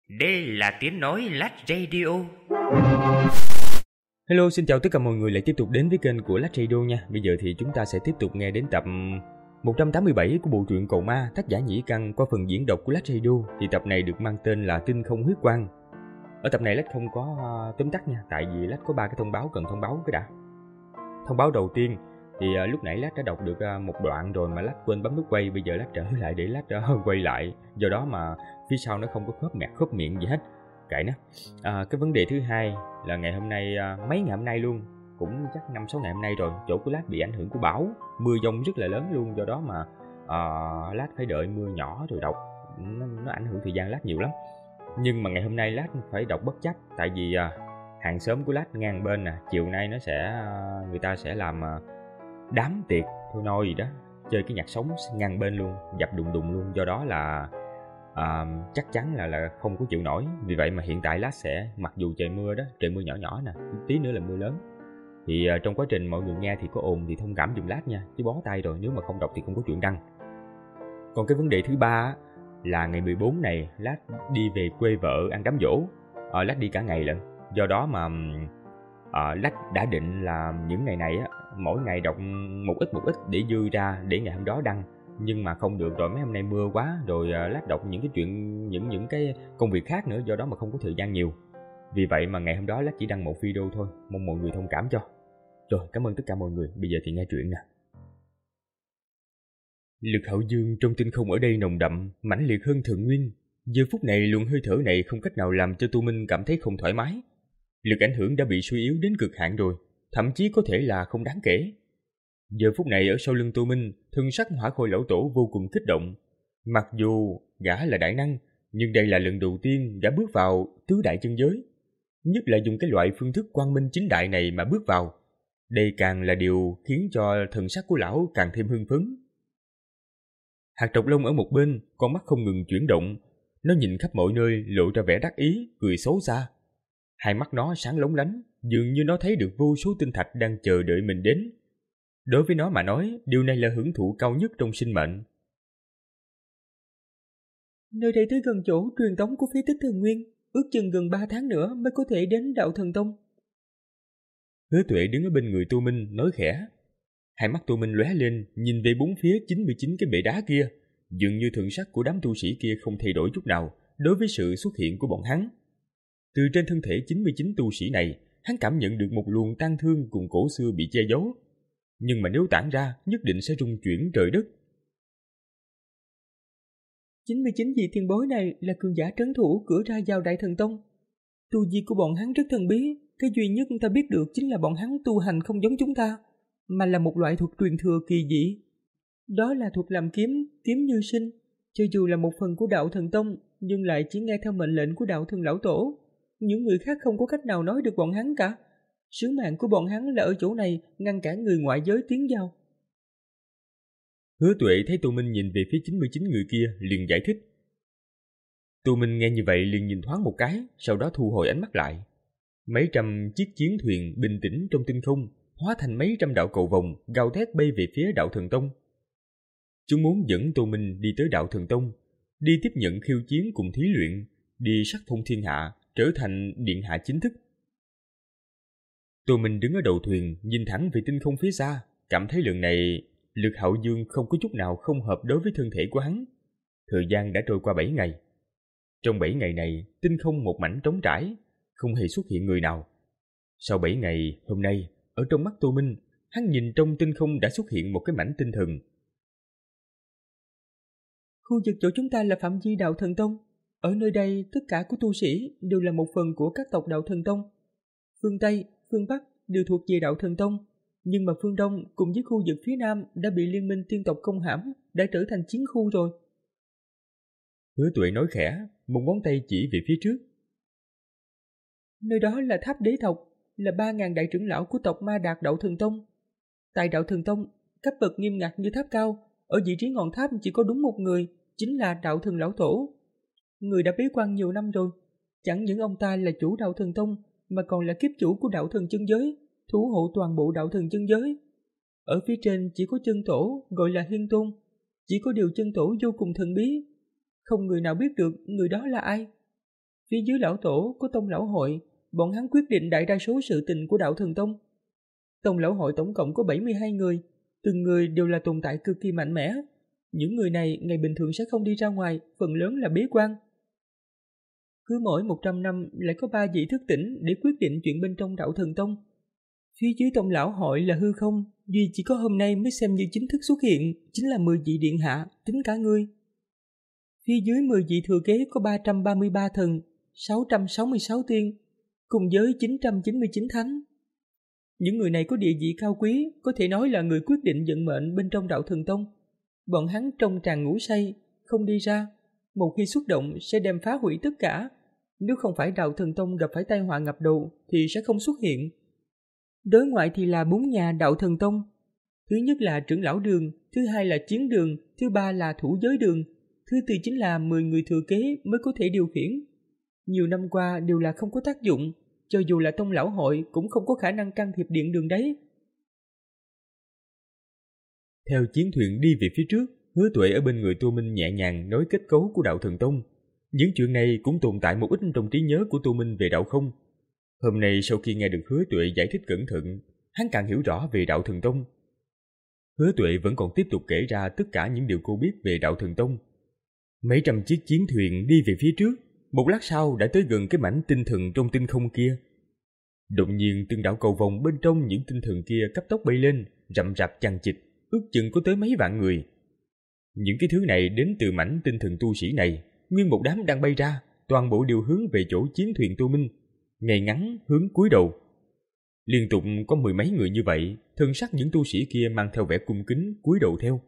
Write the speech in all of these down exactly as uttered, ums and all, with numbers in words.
Đây là tiếng nói Lách Radio. Hello, xin chào tất cả mọi người lại tiếp tục đến với kênh của Lách Radio nha. Bây giờ thì chúng ta sẽ tiếp tục nghe đến tập một trăm tám mươi bảy của bộ truyện Cầu Ma, tác giả Nhĩ Căn qua phần diễn đọc của Lách Radio. Thì tập này được mang tên là Tinh Không Huyết Quang. Ở tập này Lách không có uh, tóm tắt nha, tại vì Lách có ba cái thông báo cần thông báo cái đã. Thông báo đầu tiên thì uh, lúc nãy Lách đã đọc được uh, một đoạn rồi mà Lách quên bấm nút quay, bây giờ Lách trở lại để Lách uh, quay lại. Do đó mà phía sau nó không có khớp mẹt khớp miệng gì hết. Kệ nó. À, cái vấn đề thứ hai là ngày hôm nay, à, mấy ngày hôm nay luôn, cũng chắc năm sáu ngày hôm nay rồi, chỗ của Lách bị ảnh hưởng của bão, mưa dông rất là lớn luôn, do đó mà à, Lách phải đợi mưa nhỏ rồi đọc, nó, nó ảnh hưởng thời gian Lách nhiều lắm. Nhưng mà ngày hôm nay Lách phải đọc bất chấp, tại vì à, hàng xóm của Lách ngang bên nè, chiều nay nó sẽ à, người ta sẽ làm à, đám tiệc thôi nôi gì đó, chơi cái nhạc sống ngang bên luôn, dập đùng đùng luôn, do đó là À, chắc chắn là là không có chịu nổi. Vì vậy mà hiện tại Lách sẽ, mặc dù trời mưa đó, trời mưa nhỏ nhỏ nè, tí nữa là mưa lớn, thì uh, trong quá trình mọi người nghe thì có ồn thì thông cảm giùm Lách nha, chứ bó tay rồi, nếu mà không đọc thì không có chuyện đăng. Còn cái vấn đề thứ ba là ngày mười bốn này Lách đi về quê vợ ăn đám giỗ. à, Lách đi cả ngày lận, do đó mà à, Lách đã định là những ngày này á, mỗi ngày đọc một ít một ít để dư ra để ngày hôm đó đăng. Nhưng mà không được rồi, mấy hôm nay mưa quá rồi, uh, Lách đọc những cái chuyện, những những cái công việc khác nữa, do đó mà không có thời gian nhiều. Vì vậy mà ngày hôm đó Lách chỉ đăng một video thôi, mong mọi người thông cảm cho. Rồi, cảm ơn tất cả mọi người, bây giờ thì nghe chuyện nè. Lực hậu dương trong tinh không ở đây nồng đậm, mãnh liệt hơn thượng nguyên. Giờ phút này luồng hơi thở này không cách nào làm cho Tu Minh cảm thấy không thoải mái. Lực ảnh hưởng đã bị suy yếu đến cực hạn rồi, thậm chí có thể là không đáng kể. Giờ phút này ở sau lưng Tô Minh, thân sắc Hỏa Khôi lão tổ vô cùng kích động. Mặc dù gã là đại năng, nhưng đây là lần đầu tiên gã bước vào tứ đại chân giới, nhất là dùng cái loại phương thức quang minh chính đại này mà bước vào. Đây càng là điều khiến cho thần sắc của lão càng thêm hưng phấn. Hạt Trọc Long ở một bên, con mắt không ngừng chuyển động, nó nhìn khắp mọi nơi lộ ra vẻ đắc ý, cười xấu xa. Hai mắt nó sáng lóng lánh, dường như nó thấy được vô số tinh thạch đang chờ đợi mình đến. Đối với nó mà nói, điều này là hưởng thụ cao nhất trong sinh mệnh. Nơi đây tới gần chỗ truyền tống của phế tích thần nguyên, ước chừng gần ba tháng nữa mới có thể đến đạo thần tông. Hứa Tuệ đứng ở bên người Tô Minh nói khẽ. Hai mắt Tô Minh lóe lên, nhìn về bốn phía chín mươi chín cái bệ đá kia, dường như thần sắc của đám tu sĩ kia không thay đổi chút nào đối với sự xuất hiện của bọn hắn. Từ trên thân thể chín mươi chín tu sĩ này, hắn cảm nhận được một luồng tang thương cùng cổ xưa bị che giấu. Nhưng mà nếu tản ra, nhất định sẽ rung chuyển trời đất. chín mươi chín vị tiền bối này là cường giả trấn thủ cửa ra vào Đại Thần Tông. Tu vi của bọn hắn rất thần bí, cái duy nhất ta biết được chính là bọn hắn tu hành không giống chúng ta, mà là một loại thuật truyền thừa kỳ dị. Đó là thuật làm kiếm, kiếm như sinh, cho dù là một phần của Đạo Thần Tông, nhưng lại chỉ nghe theo mệnh lệnh của Đạo Thần Lão Tổ. Những người khác không có cách nào nói được bọn hắn cả. Sứ mạng của bọn hắn là ở chỗ này ngăn cản người ngoại giới tiến vào. Hứa Tuệ thấy Tô Minh nhìn về phía chín mươi chín người kia, liền giải thích. Tô Minh nghe như vậy liền nhìn thoáng một cái, sau đó thu hồi ánh mắt lại. Mấy trăm chiếc chiến thuyền bình tĩnh trong tinh không, hóa thành mấy trăm đạo cầu vồng, gào thét bay về phía Đạo Thần Tông. Chúng muốn dẫn Tô Minh đi tới Đạo Thần Tông, đi tiếp nhận khiêu chiến cùng thí luyện, đi sắc phong thiên hạ, trở thành điện hạ chính thức. Tô Minh đứng ở đầu thuyền, nhìn thẳng về tinh không phía xa, cảm thấy lần này lực hậu dương không có chút nào không hợp đối với thân thể của hắn. Thời gian đã trôi qua bảy ngày. Trong bảy ngày này, tinh không một mảnh trống trải, không hề xuất hiện người nào. Sau bảy ngày, hôm nay, ở trong mắt Tô Minh, hắn nhìn trong tinh không đã xuất hiện một cái mảnh tinh thần. Khu vực chỗ chúng ta là phạm vi Đạo Thần Tông. Ở nơi đây, tất cả của tu sĩ đều là một phần của các tộc Đạo Thần Tông. Phương Tây, phương Bắc đều thuộc về Đạo Thần Tông, nhưng mà phương Đông cùng với khu vực phía Nam đã bị liên minh tiên tộc công hãm, đã trở thành chiến khu rồi. Hứa Tuệ nói khẽ, một ngón tay chỉ về phía trước. Nơi đó là tháp đế tộc, là ba ngàn đại trưởng lão của tộc Ma Đạt Đạo Thần Tông. Tại Đạo Thần Tông, cấp bậc nghiêm ngặt như tháp cao, ở vị trí ngọn tháp chỉ có đúng một người, chính là Đạo Thần Lão Tổ. Người đã bế quan nhiều năm rồi, chẳng những ông ta là chủ Đạo Thần Tông, mà còn là kiếp chủ của Đạo Thần chân giới, thủ hộ toàn bộ Đạo Thần chân giới. Ở phía trên chỉ có chân tổ gọi là Hiên Tôn, chỉ có điều chân tổ vô cùng thần bí, không người nào biết được người đó là ai. Phía dưới lão tổ có Tông lão hội, bọn hắn quyết định đại đa số sự tình của đạo Thần Tông. Tông lão hội tổng cộng có bảy mươi hai người, từng người đều là tồn tại cực kỳ mạnh mẽ. Những người này ngày bình thường sẽ không đi ra ngoài, phần lớn là bế quan. Cứ mỗi một trăm năm lại có ba vị thức tỉnh để quyết định chuyện bên trong đạo Thần Tông. Phía dưới Tông lão hội là hư không, duy chỉ có hôm nay mới xem như chính thức xuất hiện, chính là mười vị điện hạ, tính cả ngươi. Phía dưới mười vị thừa kế có ba trăm ba mươi ba thần, sáu trăm sáu mươi sáu tiên, cùng với chín trăm chín mươi chín thánh. Những người này có địa vị cao quý, có thể nói là người quyết định vận mệnh bên trong đạo Thần Tông. Bọn hắn trong tràn ngủ say, không đi ra, một khi xuất động sẽ đem phá hủy tất cả. Nếu không phải đạo Thần Tông gặp phải tai họa ngập đầu thì sẽ không xuất hiện. Đối ngoại thì là bốn nhà đạo Thần Tông. Thứ nhất là trưởng lão đường, thứ hai là chiến đường, thứ ba là thủ giới đường, thứ tư chính là mười người thừa kế mới có thể điều khiển. Nhiều năm qua đều là không có tác dụng, cho dù là Tông lão hội cũng không có khả năng can thiệp điện đường đấy. Theo chiến thuyền đi về phía trước, Hứa Tuệ ở bên người Tô Minh nhẹ nhàng nói kết cấu của đạo Thần Tông. Những chuyện này cũng tồn tại một ít trong trí nhớ của Tô Minh về đạo không. Hôm nay sau khi nghe được Hứa Tuệ giải thích cẩn thận, hắn càng hiểu rõ về đạo Thần Tông. Hứa Tuệ vẫn còn tiếp tục kể ra tất cả những điều cô biết về đạo Thần Tông. Mấy trăm chiếc chiến thuyền đi về phía trước, một lát sau đã tới gần cái mảnh tinh thần trong tinh không kia. Đột nhiên từng đạo cầu vồng bên trong những tinh thần kia cấp tốc bay lên, rậm rạp chằng chịt, ước chừng có tới mấy vạn người. Những cái thứ này đến từ mảnh tinh thần tu sĩ này, nguyên một đám đang bay ra, toàn bộ đều hướng về chỗ chiến thuyền Tô Minh, ngay ngắn hướng cúi đầu. Liên tục có mười mấy người như vậy, thân sắc những tu sĩ kia mang theo vẻ cung kính cúi đầu theo.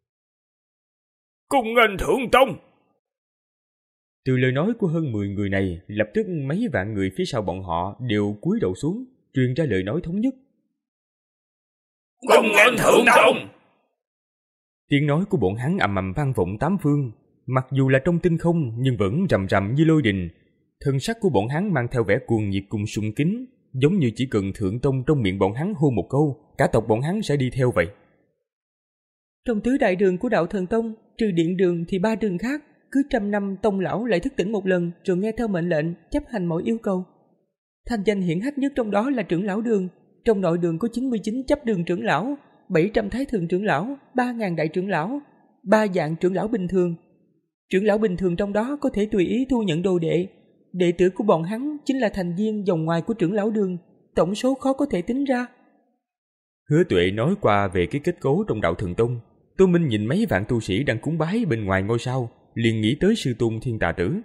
Cung nghênh thượng tông! Từ lời nói của hơn mười người này, lập tức mấy vạn người phía sau bọn họ đều cúi đầu xuống, truyền ra lời nói thống nhất. Cung nghênh thượng tông! Tiếng nói của bọn hắn ầm ầm vang vọng tám phương, mặc dù là trong tinh không nhưng vẫn rầm rầm như lôi đình. Thân sắc của bọn hắn mang theo vẻ cuồng nhiệt cùng sùng kính, giống như chỉ cần thượng tông trong miệng bọn hắn hô một câu, cả tộc bọn hắn sẽ đi theo vậy. Trong tứ đại đường của đạo Thần Tông, trừ điện đường thì ba đường khác, cứ trăm năm tông lão lại thức tỉnh một lần rồi nghe theo mệnh lệnh, chấp hành mọi yêu cầu. Thành danh hiển hách nhất trong đó là trưởng lão đường. Trong nội đường có chín mươi chín chấp đường trưởng lão, bảy trăm thái thượng trưởng lão, ba nghìn đại trưởng lão, ba dạng trưởng lão bình thường. Trưởng lão bình thường trong đó có thể tùy ý thu nhận đồ đệ. Đệ tử của bọn hắn chính là thành viên dòng ngoài của trưởng lão đường, tổng số khó có thể tính ra. Hứa Tuệ nói qua về cái kết cấu trong đạo Thần Tông. Tô Minh nhìn mấy vạn tu sĩ đang cúng bái bên ngoài ngôi sao, liền nghĩ tới sư tôn Thiên Tà Tử.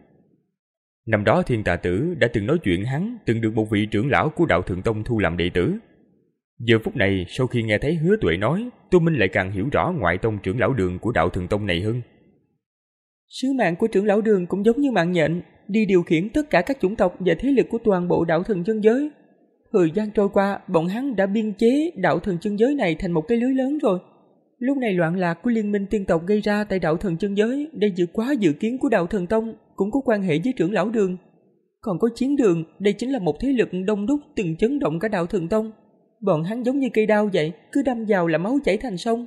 Năm đó Thiên Tà Tử đã từng nói chuyện hắn từng được một vị trưởng lão của đạo Thần Tông thu làm đệ tử. Giờ phút này, sau khi nghe thấy Hứa Tuệ nói, Tô Minh lại càng hiểu rõ ngoại tông trưởng lão đường của đạo Thần Tông này hơn. Sứ mạng của trưởng lão đường cũng giống như mạng nhện, đi điều khiển tất cả các chủng tộc và thế lực của toàn bộ đạo thần chân giới. Thời gian trôi qua, bọn hắn đã biên chế đạo thần chân giới này thành một cái lưới lớn rồi. Lúc này loạn lạc của liên minh tiên tộc gây ra tại đạo thần chân giới đã vượt quá dự kiến của đạo Thần Tông, cũng có quan hệ với trưởng lão đường. Còn có chiến đường, đây chính là một thế lực đông đúc từng chấn động cả đạo Thần Tông. Bọn hắn giống như cây đao vậy, cứ đâm vào là máu chảy thành sông.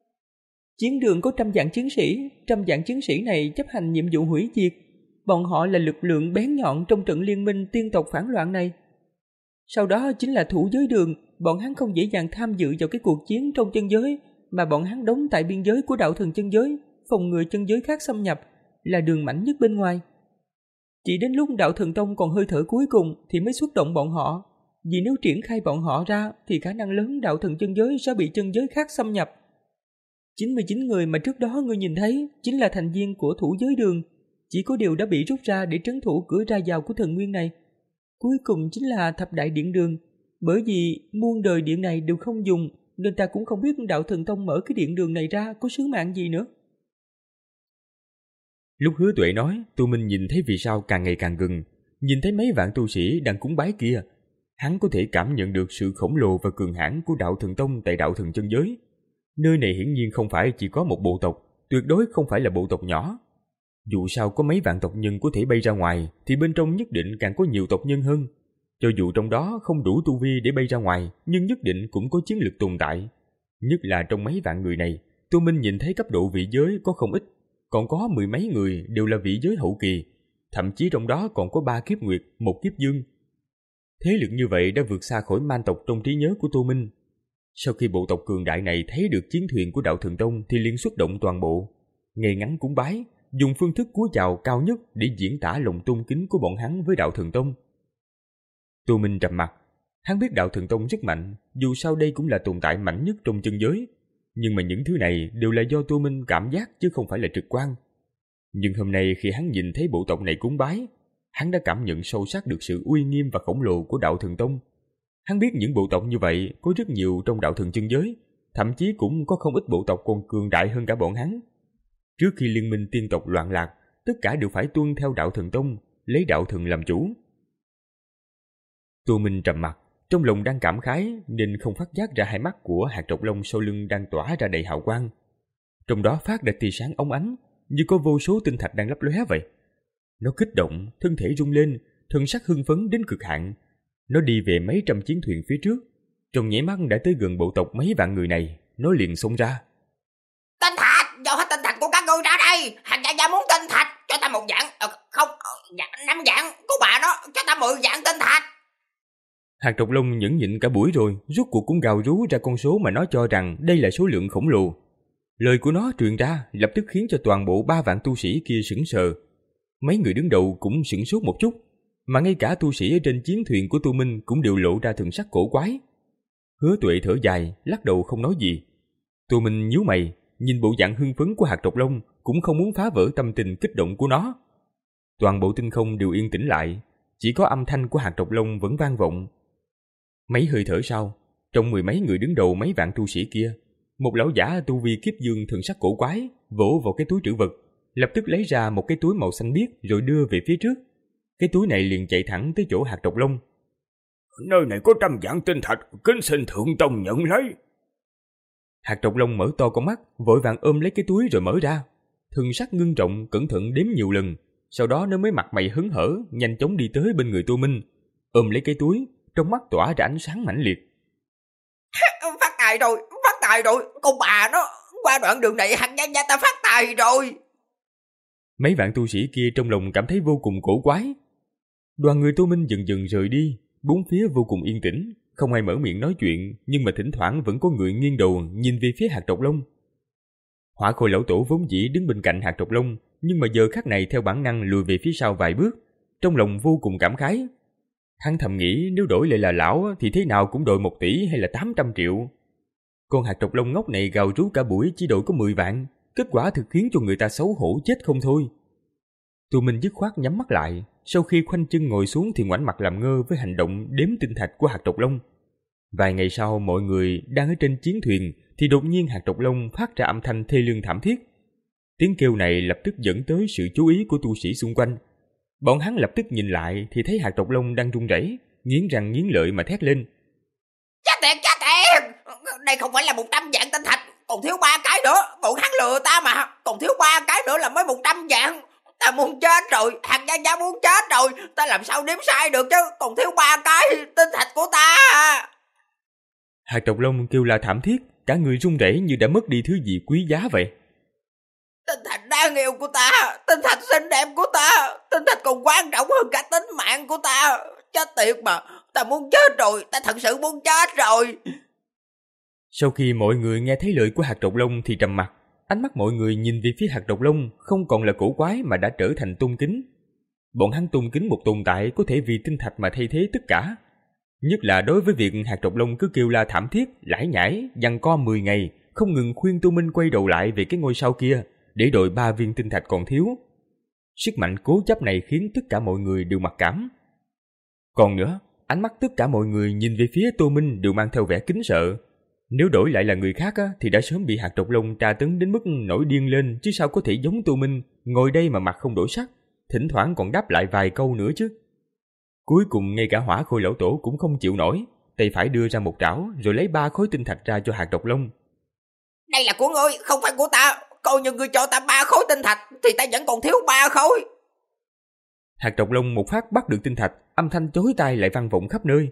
Chiến đường có trăm vạn chiến sĩ, trăm vạn chiến sĩ này chấp hành nhiệm vụ hủy diệt. Bọn họ là lực lượng bén nhọn trong trận liên minh tiên tộc phản loạn này. Sau đó chính là thủ giới đường, bọn hắn không dễ dàng tham dự vào cái cuộc chiến trong chân giới, mà bọn hắn đóng tại biên giới của đạo thần chân giới, phòng ngừa chân giới khác xâm nhập, là đường mạnh nhất bên ngoài. Chỉ đến lúc đạo Thần Tông còn hơi thở cuối cùng thì mới xuất động bọn họ, vì nếu triển khai bọn họ ra thì khả năng lớn đạo thần chân giới sẽ bị chân giới khác xâm nhập. chín mươi chín người mà trước đó ngươi nhìn thấy chính là thành viên của thủ giới đường, chỉ có điều đã bị rút ra để trấn thủ cửa ra vào của thần nguyên này. Cuối cùng chính là thập đại điện đường, bởi vì muôn đời điện này đều không dùng, nên ta cũng không biết đạo Thần Tông mở cái điện đường này ra có sứ mạng gì nữa. Lúc Hứa Tuệ nói, Tô Minh nhìn thấy vì sao càng ngày càng gần, nhìn thấy mấy vạn tu sĩ đang cúng bái kia, hắn có thể cảm nhận được sự khổng lồ và cường hãn của đạo Thần Tông tại đạo thần chân giới. Nơi này hiển nhiên không phải chỉ có một bộ tộc, tuyệt đối không phải là bộ tộc nhỏ. Dù sao có mấy vạn tộc nhân có thể bay ra ngoài, thì bên trong nhất định càng có nhiều tộc nhân hơn. Cho dù trong đó không đủ tu vi để bay ra ngoài, nhưng nhất định cũng có chiến lực tồn tại. Nhất là trong mấy vạn người này, Tô Minh nhìn thấy cấp độ vị giới có không ít, còn có mười mấy người đều là vị giới hậu kỳ. thậm chí trong đó còn có ba kiếp nguyệt, một kiếp dương. Thế lực như vậy đã vượt xa khỏi man tộc trong trí nhớ của Tô Minh. Sau khi bộ tộc cường đại này thấy được chiến thuyền của Đạo Thần Tông thì liền xuất động toàn bộ, ngay ngắn cúng bái, dùng phương thức cúi chào cao nhất để diễn tả lòng tôn kính của bọn hắn với Đạo Thần Tông. Tô Minh trầm mặt, hắn biết Đạo Thần Tông rất mạnh, dù sao đây cũng là tồn tại mạnh nhất trong chân giới, nhưng mà những thứ này đều là do Tô Minh cảm giác chứ không phải là trực quan. Nhưng hôm nay khi hắn nhìn thấy bộ tộc này cúng bái, hắn đã cảm nhận sâu sắc được sự uy nghiêm và khổng lồ của Đạo Thần Tông. Hắn biết những bộ tộc như vậy có rất nhiều trong Đạo Thần chân giới, thậm chí cũng có không ít bộ tộc còn cường đại hơn cả bọn hắn. Trước khi liên minh tiên tộc loạn lạc, tất cả đều phải tuân theo Đạo Thần Tông, lấy Đạo Thần làm chủ. Tô Minh trầm mặt, trong lòng đang cảm khái nên không phát giác ra hai mắt của hạt trọc lông sau lưng đang tỏa ra đầy hào quang. Trong đó phát ra tia sáng óng ánh, như có vô số tinh thạch đang lấp lóe vậy. Nó kích động, thân thể rung lên, thần sắc hưng phấn đến cực hạn. Nó đi về mấy trăm chiến thuyền phía trước, trong nháy mắt đã tới gần bộ tộc mấy vạn người này. Nó liền xông ra. Tinh thạch, giao hết tinh thạch của các ngươi ra đây. Hàng gia gia muốn tinh thạch, cho ta một dạng, à, không, dạ, năm dạng của bà nó, cho ta mười dạng tinh thạch. Hạt trọc lông nhẫn nhịn cả buổi rồi, rốt cuộc cũng gào rú ra con số mà nó cho rằng đây là số lượng khổng lồ. Lời của nó truyền ra lập tức khiến cho toàn bộ ba vạn tu sĩ kia sững sờ. Mấy người đứng đầu cũng sửng sốt một chút, mà ngay cả tu sĩ ở trên chiến thuyền của Tô Minh cũng đều lộ ra thần sắc cổ quái. Hứa Tuệ thở dài, lắc đầu không nói gì. Tô Minh nhíu mày, nhìn bộ dạng hưng phấn của hạt trọc lông, cũng không muốn phá vỡ tâm tình kích động của nó. Toàn bộ tinh không đều yên tĩnh lại, chỉ có âm thanh của hạt trọc lông vẫn vang vọng. Mấy hơi thở sau, trong mười mấy người đứng đầu mấy vạn tu sĩ kia, một lão giả tu vi kiếp dương thần sắc cổ quái vỗ vào cái túi trữ vật, lập tức lấy ra một cái túi màu xanh biếc rồi đưa về phía trước. Cái túi này liền chạy thẳng tới chỗ hạt trọc lông. Nơi này có trăm vạn tinh thạch, kính xin thượng tông nhận lấy. Hạt trọc lông mở to con mắt, vội vàng ôm lấy cái túi rồi mở ra. Thần sắc ngưng trọng, cẩn thận đếm nhiều lần, sau đó nó mới mặt mày hớn hở, nhanh chóng đi tới bên người Tô Minh, ôm lấy cái túi, trong mắt tỏa ra ánh sáng mãnh liệt. Phát tài rồi, phát tài rồi, con bà nó, qua đoạn đường này hàng gia gia ta phát tài rồi. Mấy vạn tu sĩ kia trong lòng cảm thấy vô cùng cổ quái. Đoàn người Tô Minh dần dần rời đi, bốn phía vô cùng yên tĩnh, không ai mở miệng nói chuyện, nhưng mà thỉnh thoảng vẫn có người nghiêng đầu nhìn về phía hạt trọc lông. Hỏa Khôi lão tổ vốn dĩ đứng bên cạnh hạt trọc lông, nhưng mà giờ khắc này theo bản năng lùi về phía sau vài bước, trong lòng vô cùng cảm khái. Hắn thầm nghĩ nếu đổi lại là lão thì thế nào cũng đội một tỷ hay là tám trăm triệu. Con hạt trọc lông ngốc này gào rú cả buổi chỉ đội có mười vạn, kết quả thực khiến cho người ta xấu hổ chết không thôi. Tô Minh dứt khoát nhắm mắt lại, sau khi khoanh chân ngồi xuống thì ngoảnh mặt làm ngơ với hành động đếm tinh thạch của hạt trọc lông. Vài ngày sau mọi người đang ở trên chiến thuyền thì đột nhiên hạt trọc lông phát ra âm thanh thê lương thảm thiết. Tiếng kêu này lập tức dẫn tới sự chú ý của tu sĩ xung quanh. Bọn hắn lập tức nhìn lại thì thấy hạt trọc lông đang run rẩy, nghiến răng nghiến lợi mà thét lên. Chết tiệt, chết tiệt, đây không phải là một trăm vạn tinh thạch, còn thiếu ba cái nữa, bọn hắn lừa ta mà, còn thiếu ba cái nữa là mới một trăm vạn. Ta muốn chết rồi, hàng gia gia muốn chết rồi, ta làm sao đếm sai được chứ, còn thiếu ba cái tinh thạch của ta. Hạt trọc lông kêu la thảm thiết, cả người run rẩy như đã mất đi thứ gì quý giá vậy. Tinh thạch đáng yêu của ta, tinh thạch xinh đẹp của ta, tinh thạch còn quan trọng hơn cả tính mạng của ta. Chết tiệt mà, ta muốn chết rồi, ta thật sự muốn chết rồi. Sau khi mọi người nghe thấy lời của hạt trọc lông thì trầm mặt, ánh mắt mọi người nhìn về phía hạt trọc lông không còn là cổ quái mà đã trở thành tôn kính. Bọn hắn tôn kính một tồn tại có thể vì tinh thạch mà thay thế tất cả. Nhất là đối với việc hạt trọc lông cứ kêu la thảm thiết, lải nhải, giằng co mười ngày, không ngừng khuyên Tô Minh quay đầu lại về cái ngôi sao kia để đổi ba viên tinh thạch còn thiếu. Sức mạnh cố chấp này khiến tất cả mọi người đều mặc cảm. Còn nữa, ánh mắt tất cả mọi người nhìn về phía Tô Minh đều mang theo vẻ kính sợ. Nếu đổi lại là người khác á, thì đã sớm bị hạt trọc lông tra tấn đến mức nổi điên lên, chứ sao có thể giống Tô Minh, ngồi đây mà mặt không đổi sắc, thỉnh thoảng còn đáp lại vài câu nữa chứ. Cuối cùng ngay cả Hỏa Khôi lão tổ cũng không chịu nổi, tay phải đưa ra một trảo rồi lấy ba khối tinh thạch ra cho hạt trọc lông. Đây là của ngươi, không phải của ta, coi như ngươi cho ta ba khối tinh thạch thì ta vẫn còn thiếu ba khối. Hạt trọc lông một phát bắt được tinh thạch, âm thanh chói tai lại vang vọng khắp nơi.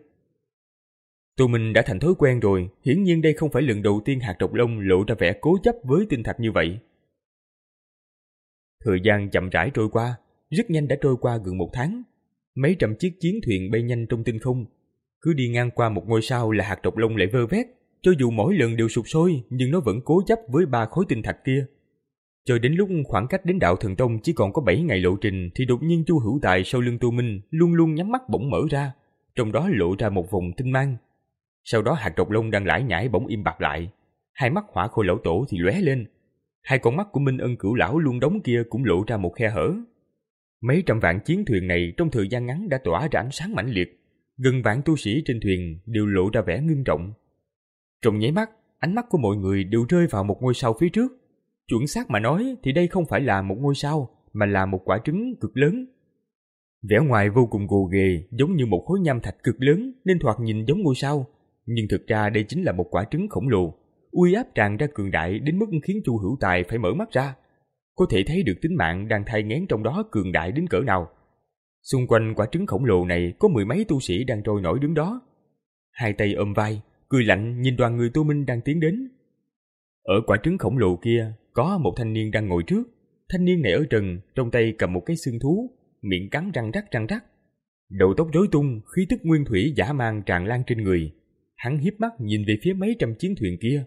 Tô Minh đã thành thói quen rồi, hiển nhiên đây không phải lần đầu tiên hạt trọc lông lộ ra vẻ cố chấp với tinh thạch như vậy. Thời gian chậm rãi trôi qua, rất nhanh đã trôi qua gần một tháng. Mấy trăm chiếc chiến thuyền bay nhanh trong tinh không. Cứ đi ngang qua một ngôi sao là hạt độc long lại vơ vét. Cho dù mỗi lần đều sụp sôi, nhưng nó vẫn cố chấp với ba khối tinh thạch kia. Cho đến lúc khoảng cách đến đạo thần tông chỉ còn có bảy ngày lộ trình, thì đột nhiên Chu Hữu Tài sau lưng Tô Minh luôn luôn nhắm mắt bỗng mở ra, trong đó lộ ra một vòng tinh mang. Sau đó hạt độc long đang lải nhải bỗng im bặt lại, hai mắt Hỏa Khôi lão tổ thì lóe lên, hai con mắt của Minh Ân Cửu lão luôn đóng kia cũng lộ ra một khe hở. Mấy trăm vạn chiến thuyền này trong thời gian ngắn đã tỏa ra ánh sáng mãnh liệt, gần vạn tu sĩ trên thuyền đều lộ ra vẻ ngưng trọng. Trong nháy mắt, ánh mắt của mọi người đều rơi vào một ngôi sao phía trước. Chuẩn xác mà nói thì đây không phải là một ngôi sao, mà là một quả trứng cực lớn. Vẻ ngoài vô cùng gồ ghề, giống như một khối nham thạch cực lớn nên thoạt nhìn giống ngôi sao, nhưng thực ra đây chính là một quả trứng khổng lồ, uy áp tràn ra cường đại đến mức khiến Chu Hữu Tài phải mở mắt ra. Có thể thấy được tính mạng đang thai nghén trong đó cường đại đến cỡ nào. Xung quanh quả trứng khổng lồ này có mười mấy tu sĩ đang trôi nổi đứng đó, hai tay ôm vai, cười lạnh nhìn đoàn người Tô Minh đang tiến đến. Ở quả trứng khổng lồ kia có một thanh niên đang ngồi trước. Thanh niên này ở trần, trong tay cầm một cái xương thú, miệng cắn răng rắc răng rắc. Đầu tóc rối tung, khí tức nguyên thủy dã man tràn lan trên người. Hắn hiếp mắt nhìn về phía mấy trăm chiến thuyền kia.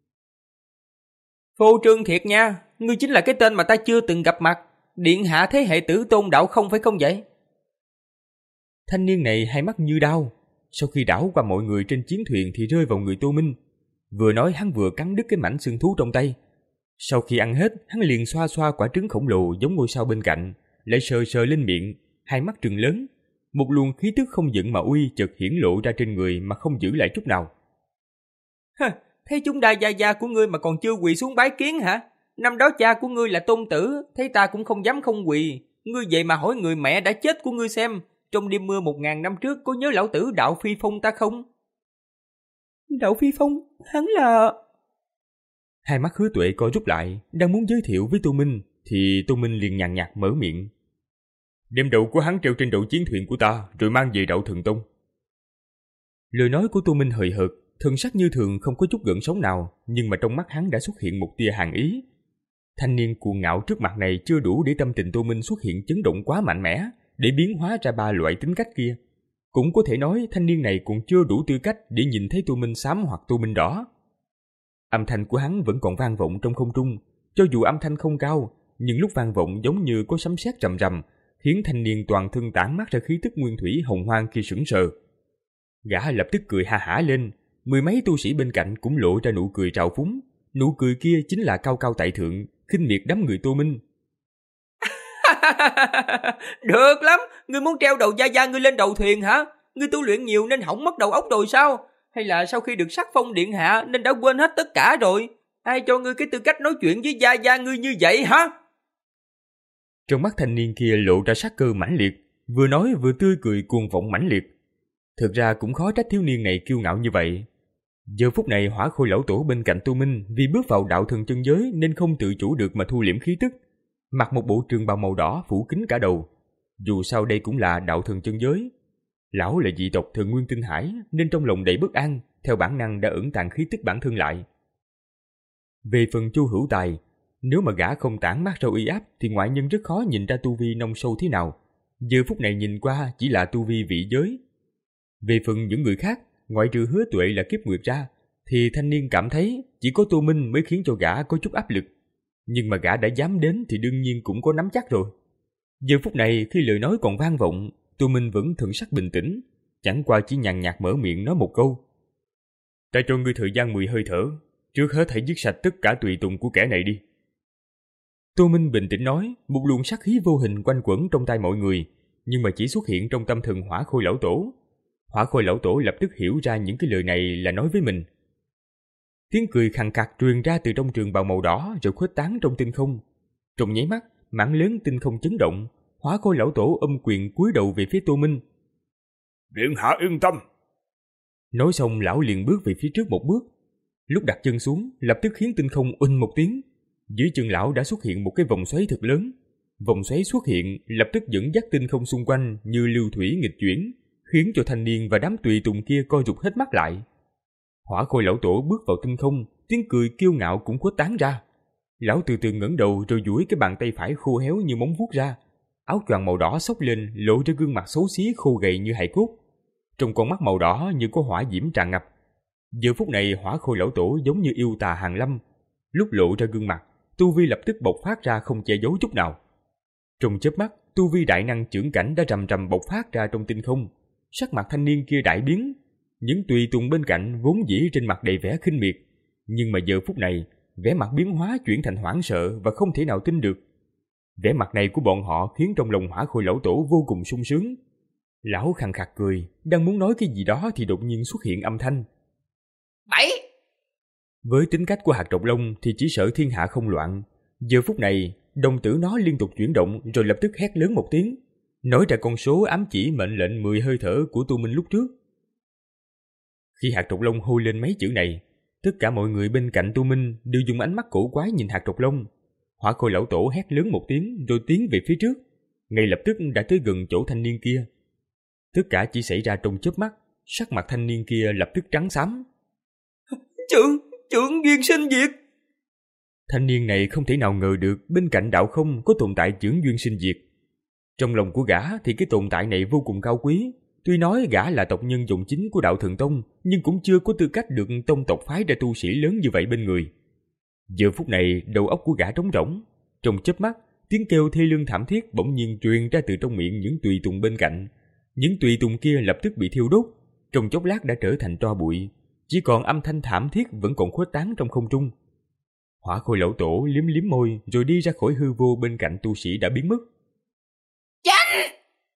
Phô trương thiệt nha, ngươi chính là cái tên mà ta chưa từng gặp mặt, điện hạ thế hệ Tử Tôn đạo không phải không vậy? Thanh niên này hai mắt như đao, sau khi đảo qua mọi người trên chiến thuyền thì rơi vào người Tô Minh. Vừa nói hắn vừa cắn đứt cái mảnh xương thú trong tay. Sau khi ăn hết, hắn liền xoa xoa quả trứng khổng lồ giống ngôi sao bên cạnh, lại sờ sờ lên miệng, hai mắt trừng lớn. Một luồng khí tức không giận mà uy chợt hiển lộ ra trên người mà không giữ lại chút nào. Hừ, thấy chúng đa gia gia của ngươi mà còn chưa quỳ xuống bái kiến hả? Năm đó cha của ngươi là tôn tử, thấy ta cũng không dám không quỳ. Ngươi vậy mà hỏi người mẹ đã chết của ngươi xem, trong đêm mưa một ngàn năm trước có nhớ lão tử Đạo Phi Phong ta không? Đạo Phi Phong, hắn là... Hai mắt Hứa Tuệ co rút lại, đang muốn giới thiệu với Tô Minh, thì Tô Minh liền nhàn nhạt mở miệng. Đem đầu của hắn treo trên đầu chiến thuyền của ta, rồi mang về đạo thần tông. Lời nói của Tô Minh hời hợt, thần sắc như thường không có chút gợn sóng nào, nhưng mà trong mắt hắn đã xuất hiện một tia hàn ý. Thanh niên cuồng ngạo trước mặt này chưa đủ để tâm tình Tô Minh xuất hiện chấn động quá mạnh mẽ, để biến hóa ra ba loại tính cách kia. Cũng có thể nói thanh niên này cũng chưa đủ tư cách để nhìn thấy Tô Minh xám hoặc Tô Minh đỏ. Âm thanh của hắn vẫn còn vang vọng trong không trung, cho dù âm thanh không cao, nhưng lúc vang vọng giống như có sấm sét rầm rầm, khiến thanh niên toàn thân tản mát ra khí tức nguyên thủy hồng hoang khi sững sờ. Gã lập tức cười ha hả lên, mười mấy tu sĩ bên cạnh cũng lộ ra nụ cười trào phúng. Nụ cười kia chính là cao cao tại thượng, khinh miệt đám người Tô Minh. Được lắm, ngươi muốn treo đầu gia gia ngươi lên đầu thuyền hả? Ngươi tu luyện nhiều nên hỏng mất đầu óc rồi sao? Hay là sau khi được sắc phong điện hạ nên đã quên hết tất cả rồi? Ai cho ngươi cái tư cách nói chuyện với gia gia ngươi như vậy hả? Trong mắt thanh niên kia lộ ra sát cơ mãnh liệt, vừa nói vừa tươi cười cuồng vọng mãnh liệt. Thực ra cũng khó trách thiếu niên này kiêu ngạo như vậy. Giờ phút này Hỏa Khôi lão tổ bên cạnh Tô Minh vì bước vào đạo thần chân giới nên không tự chủ được mà thu liễm khí tức, mặc một bộ trường bào màu đỏ phủ kín cả đầu. Dù sao đây cũng là đạo thần chân giới. Lão là dị tộc Thần Nguyên Tinh Hải nên trong lòng đầy bất an, theo bản năng đã ẩn tàng khí tức bản thân lại. Về phần Chu Hữu Tài, nếu mà gã không tản mát ra uy áp thì ngoại nhân rất khó nhìn ra tu vi nông sâu thế nào. Giờ phút này nhìn qua chỉ là tu vi vị giới. Về phần những người khác, ngoại trừ Hứa Tuệ là kiếp nguyệt ra, thì thanh niên cảm thấy chỉ có Tô Minh mới khiến cho gã có chút áp lực. Nhưng mà gã đã dám đến thì đương nhiên cũng có nắm chắc rồi. Giờ phút này khi lời nói còn vang vọng, Tô Minh vẫn thần sắc bình tĩnh, chẳng qua chỉ nhàn nhạt mở miệng nói một câu. Ta cho ngươi thời gian mười hơi thở, trước hết hãy giết sạch tất cả tùy tùng của kẻ này đi. Tô Minh bình tĩnh nói, một luồng sát khí vô hình quanh quẩn trong tai mọi người, nhưng mà chỉ xuất hiện trong tâm thần Hỏa Khôi lão tổ. Hỏa Khôi lão tổ lập tức hiểu ra những cái lời này là nói với mình. Tiếng cười khàn khạc truyền ra từ trong trường bào màu đỏ rồi khuếch tán trong tinh không. Trong nháy mắt, mảng lớn tinh không chấn động, Hỏa Khôi lão tổ ôm quyền cúi đầu về phía Tô Minh. Điện hạ yên tâm. Nói xong lão liền bước về phía trước một bước. Lúc đặt chân xuống, lập tức khiến tinh không uỳnh một tiếng. Dưới chân lão đã xuất hiện một cái vòng xoáy thật lớn. Vòng xoáy xuất hiện lập tức dẫn dắt tinh không xung quanh như lưu thủy nghịch chuyển, khiến cho thanh niên và đám tùy tùng kia co rụt hết mắt lại. Hỏa Khôi lão tổ bước vào tinh không, tiếng cười kiêu ngạo cũng khuếch tán ra. Lão từ từ ngẩng đầu rồi duỗi cái bàn tay phải khô héo như móng vuốt ra. áo choàng màu đỏ xốc lên lộ ra gương mặt xấu xí khô gầy như hài cốt. Trong con mắt màu đỏ như có hỏa diễm tràn ngập. Giờ phút này Hỏa Khôi lão tổ giống như yêu tà hàng lâm, lúc lộ ra gương mặt, tu vi lập tức bộc phát ra không che giấu chút nào. Trong chớp mắt, tu vi đại năng chưởng cảnh đã rầm rầm bộc phát ra trong tinh không. Sắc mặt thanh niên kia đại biến, những tùy tùng bên cạnh vốn dĩ trên mặt đầy vẻ khinh miệt, nhưng mà giờ phút này, vẻ mặt biến hóa chuyển thành hoảng sợ và không thể nào tin được. Vẻ mặt này của bọn họ khiến trong lòng Hỏa Khôi lão tổ vô cùng sung sướng. Lão khàn khạc cười, đang muốn nói cái gì đó thì đột nhiên xuất hiện âm thanh. Bảy! Với tính cách của hạt độc long thì chỉ sợ thiên hạ không loạn. Giờ phút này, đồng tử nó liên tục chuyển động rồi lập tức hét lớn một tiếng, nói ra con số ám chỉ mệnh lệnh mười hơi thở của Tu Minh lúc trước. Khi hạt độc long hô lên mấy chữ này, tất cả mọi người bên cạnh Tu Minh đều dùng ánh mắt cổ quái nhìn hạt độc long. Hỏa Khôi lão tổ hét lớn một tiếng rồi tiến về phía trước, ngay lập tức đã tới gần chỗ thanh niên kia. Tất cả chỉ xảy ra trong chớp mắt, sắc mặt thanh niên kia lập tức trắng xám. Trưởng, trưởng duyên sinh diệt. Thanh niên này không thể nào ngờ được bên cạnh đạo không có tồn tại chưởng duyên sinh diệt. Trong lòng của gã thì cái tồn tại này vô cùng cao quý. Tuy nói gã là tộc nhân dòng chính của đạo Thần Tông, nhưng cũng chưa có tư cách được tông tộc phái ra tu sĩ lớn như vậy bên người. Giờ phút này đầu óc của gã trống rỗng. Trong chớp mắt, tiếng kêu thê lương thảm thiết bỗng nhiên truyền ra từ trong miệng những tùy tùng bên cạnh. Những tùy tùng kia lập tức bị thiêu đốt, trong chốc lát đã trở thành tro bụi. Chỉ còn âm thanh thảm thiết vẫn còn khuếch tán trong không trung. Hỏa Khôi lão tổ liếm liếm môi rồi đi ra khỏi hư vô bên cạnh tu sĩ đã biến mất. Chánh!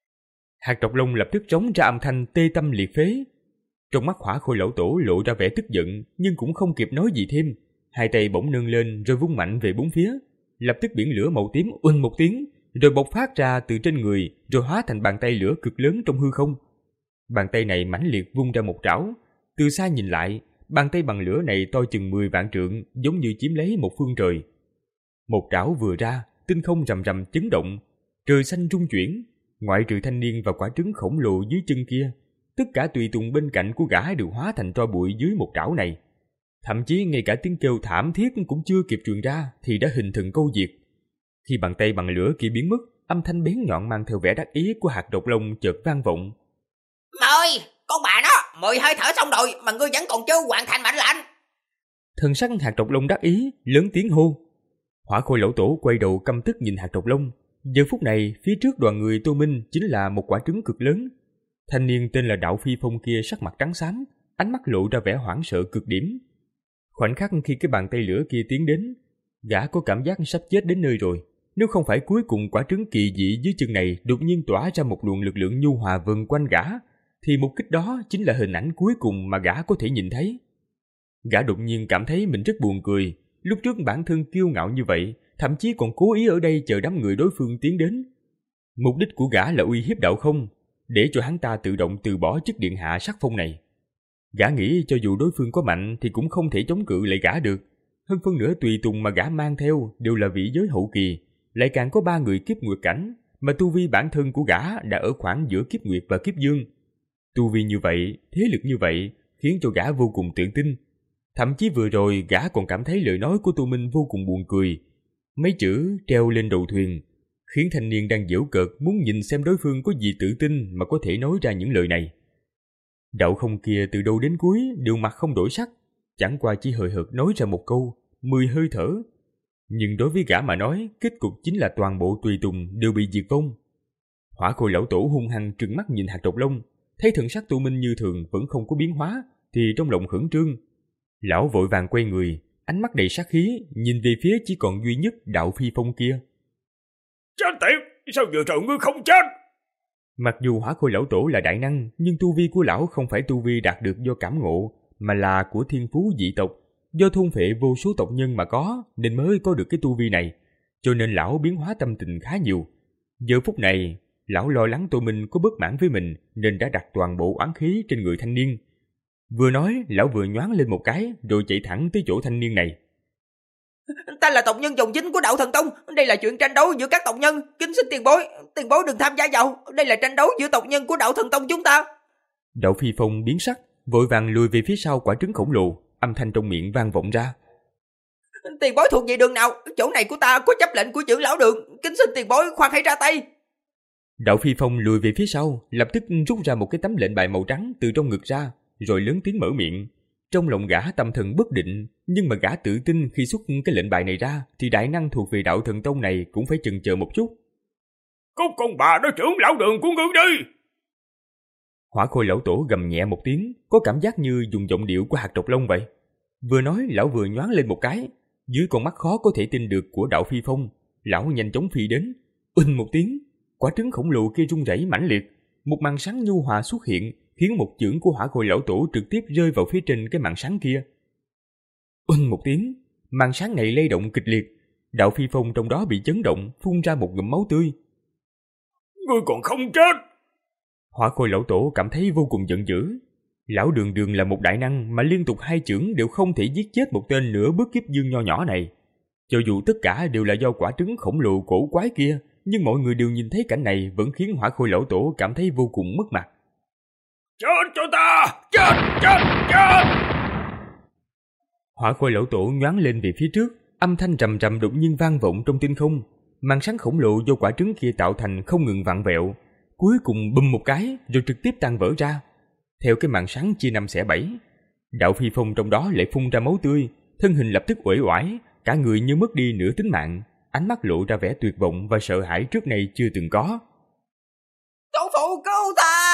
Hạt độc long lập tức trống ra âm thanh tê tâm liệt phế. Trong mắt Hỏa Khôi lão tổ lộ ra vẻ tức giận, nhưng cũng không kịp nói gì thêm. Hai tay bỗng nâng lên rồi vung mạnh về bốn phía. Lập tức biển lửa màu tím uỳnh một tiếng, rồi bộc phát ra từ trên người, rồi hóa thành bàn tay lửa cực lớn trong hư không. Bàn tay này mãnh liệt vung ra một trảo. Từ xa nhìn lại, bàn tay bằng lửa này to chừng mười vạn trượng, giống như chiếm lấy một phương trời. Một trảo vừa ra, tinh không rầm rầm chấn động, trời xanh rung chuyển. Ngoại trừ thanh niên và quả trứng khổng lồ dưới chân kia, tất cả tùy tùng bên cạnh của gã đều hóa thành tro bụi dưới một trảo này. Thậm chí ngay cả tiếng kêu thảm thiết cũng chưa kịp truyền ra thì đã hình thần câu diệt. Khi bàn tay bằng lửa kia biến mất, âm thanh bén nhọn mang theo vẻ đắc ý của hạt độc long chợt vang vọng. Mời, con bà nó, mười hơi thở xong rồi mà ngươi vẫn còn chưa hoàn thành mệnh lệnh. Thần sắc hạt độc long đắc ý, lớn tiếng hô. Hỏa Khôi lão tổ quay đầu căm tức nhìn hạt độc long. Giờ phút này, phía trước đoàn người Tô Minh chính là một quả trứng cực lớn. Thanh niên tên là Đạo Phi Phong kia sắc mặt trắng xám, ánh mắt lộ ra vẻ hoảng sợ cực điểm. Khoảnh khắc khi cái bàn tay lửa kia tiến đến, gã có cảm giác sắp chết đến nơi rồi. Nếu không phải cuối cùng quả trứng kỳ dị dưới chân này đột nhiên tỏa ra một luồng lực lượng nhu hòa vần quanh gã, thì một kích đó chính là hình ảnh cuối cùng mà gã có thể nhìn thấy. Gã đột nhiên cảm thấy mình rất buồn cười. Lúc trước bản thân kiêu ngạo như vậy, thậm chí còn cố ý ở đây chờ đám người đối phương tiến đến. Mục đích của gã là uy hiếp đạo không, để cho hắn ta tự động từ bỏ chức điện hạ sắc phong này. Gã nghĩ cho dù đối phương có mạnh thì cũng không thể chống cự lại gã được. Hơn phân nửa tùy tùng mà gã mang theo đều là vị giới hậu kỳ, lại càng có ba người kiếp nguyệt cảnh, mà tu vi bản thân của gã đã ở khoảng giữa kiếp nguyệt và kiếp dương. Tu vi như vậy, thế lực như vậy, khiến cho gã vô cùng tự tin. Thậm chí vừa rồi gã còn cảm thấy lời nói của Tô Minh vô cùng buồn cười. Mấy chữ treo lên đầu thuyền, khiến thanh niên đang giễu cợt muốn nhìn xem đối phương có gì tự tin mà có thể nói ra những lời này. Đạo không kia từ đầu đến cuối đều mặt không đổi sắc, chẳng qua chỉ hời hợt nói ra một câu, mười hơi thở. Nhưng đối với gã mà nói, kết cục chính là toàn bộ tùy tùng đều bị diệt vong. Hỏa Khôi lão tổ hung hăng trừng mắt nhìn hạt độc long, thấy thần sắc Tô Minh như thường vẫn không có biến hóa, thì trong lòng khẩn trương. Lão vội vàng quay người, ánh mắt đầy sát khí, nhìn về phía chỉ còn duy nhất Đạo Phi Phong kia. Chết tiệt, sao vừa rồi ngươi không chết? Mặc dù Hỏa Khôi lão tổ là đại năng, nhưng tu vi của lão không phải tu vi đạt được do cảm ngộ, mà là của thiên phú dị tộc, do thôn phệ vô số tộc nhân mà có, nên mới có được cái tu vi này. Cho nên lão biến hóa tâm tình khá nhiều. Giờ phút này, lão lo lắng Tô Minh có bất mãn với mình, nên đã đặt toàn bộ oán khí trên người thanh niên. Vừa nói, lão vừa nhoáng lên một cái, rồi chạy thẳng tới chỗ thanh niên này. Ta là tộc nhân dòng chính của đạo Thần Tông, đây là chuyện tranh đấu giữa các tộc nhân, kính xin tiền bối, tiền bối đừng tham gia vào, đây là tranh đấu giữa tộc nhân của đạo Thần Tông chúng ta. Đạo Phi Phong biến sắc, vội vàng lùi về phía sau quả trứng khổng lồ, âm thanh trong miệng vang vọng ra. Tiền bối thuộc về đường nào? Chỗ này của ta có chấp lệnh của trưởng lão đường, kính xin tiền bối khoan hãy ra tay. Đạo Phi Phong lùi về phía sau, lập tức rút ra một cái tấm lệnh bài màu trắng từ trong ngực ra, rồi lớn tiếng mở miệng. Trong lòng gã tâm thần bất định, nhưng mà gã tự tin khi xuất cái lệnh bài này ra thì đại năng thuộc về đạo thần tông này cũng phải chần chờ một chút. Cút con bà đó trưởng lão đường của ngươi đi! Hỏa Khôi lão tổ gầm nhẹ một tiếng, có cảm giác như dùng giọng điệu của hạt độc long vậy. Vừa nói lão vừa nhoáng lên một cái, dưới con mắt khó có thể tin được của đạo Phi Phong, lão nhanh chóng phi đến. Uỳnh một tiếng, quả trứng khổng lồ kia rung rẩy mãnh liệt, một màn sáng nhu hòa xuất hiện, khiến một chưởng của Hỏa Khôi lão tổ trực tiếp rơi vào phía trên cái màn sáng kia. Uỳnh một tiếng, màn sáng này lay động kịch liệt, đạo Phi Phong trong đó bị chấn động, phun ra một ngụm máu tươi. Ngươi còn không chết! Hỏa Khôi lão tổ cảm thấy vô cùng giận dữ. Lão đường đường là một đại năng mà liên tục hai chưởng đều không thể giết chết một tên nửa bước kiếp dương nho nhỏ này. Cho dù tất cả đều là do quả trứng khổng lồ cổ quái kia, nhưng mọi người đều nhìn thấy cảnh này vẫn khiến Hỏa Khôi lão tổ cảm thấy vô cùng mất mặt. Chết cho ta! Chết! Chết! Chết! Hỏa Khôi lão tổ nhoáng lên về phía trước, âm thanh trầm trầm đột nhiên vang vọng trong tinh không. Màn sáng khổng lồ do quả trứng kia tạo thành không ngừng vặn vẹo, cuối cùng bùm một cái rồi trực tiếp tan vỡ ra. Theo cái màn sáng chia năm xẻ bảy, đạo Phi Phong trong đó lại phun ra máu tươi, thân hình lập tức uể oải, cả người như mất đi nửa tính mạng, ánh mắt lộ ra vẻ tuyệt vọng và sợ hãi trước nay chưa từng có. Tổ phụ cứu ta!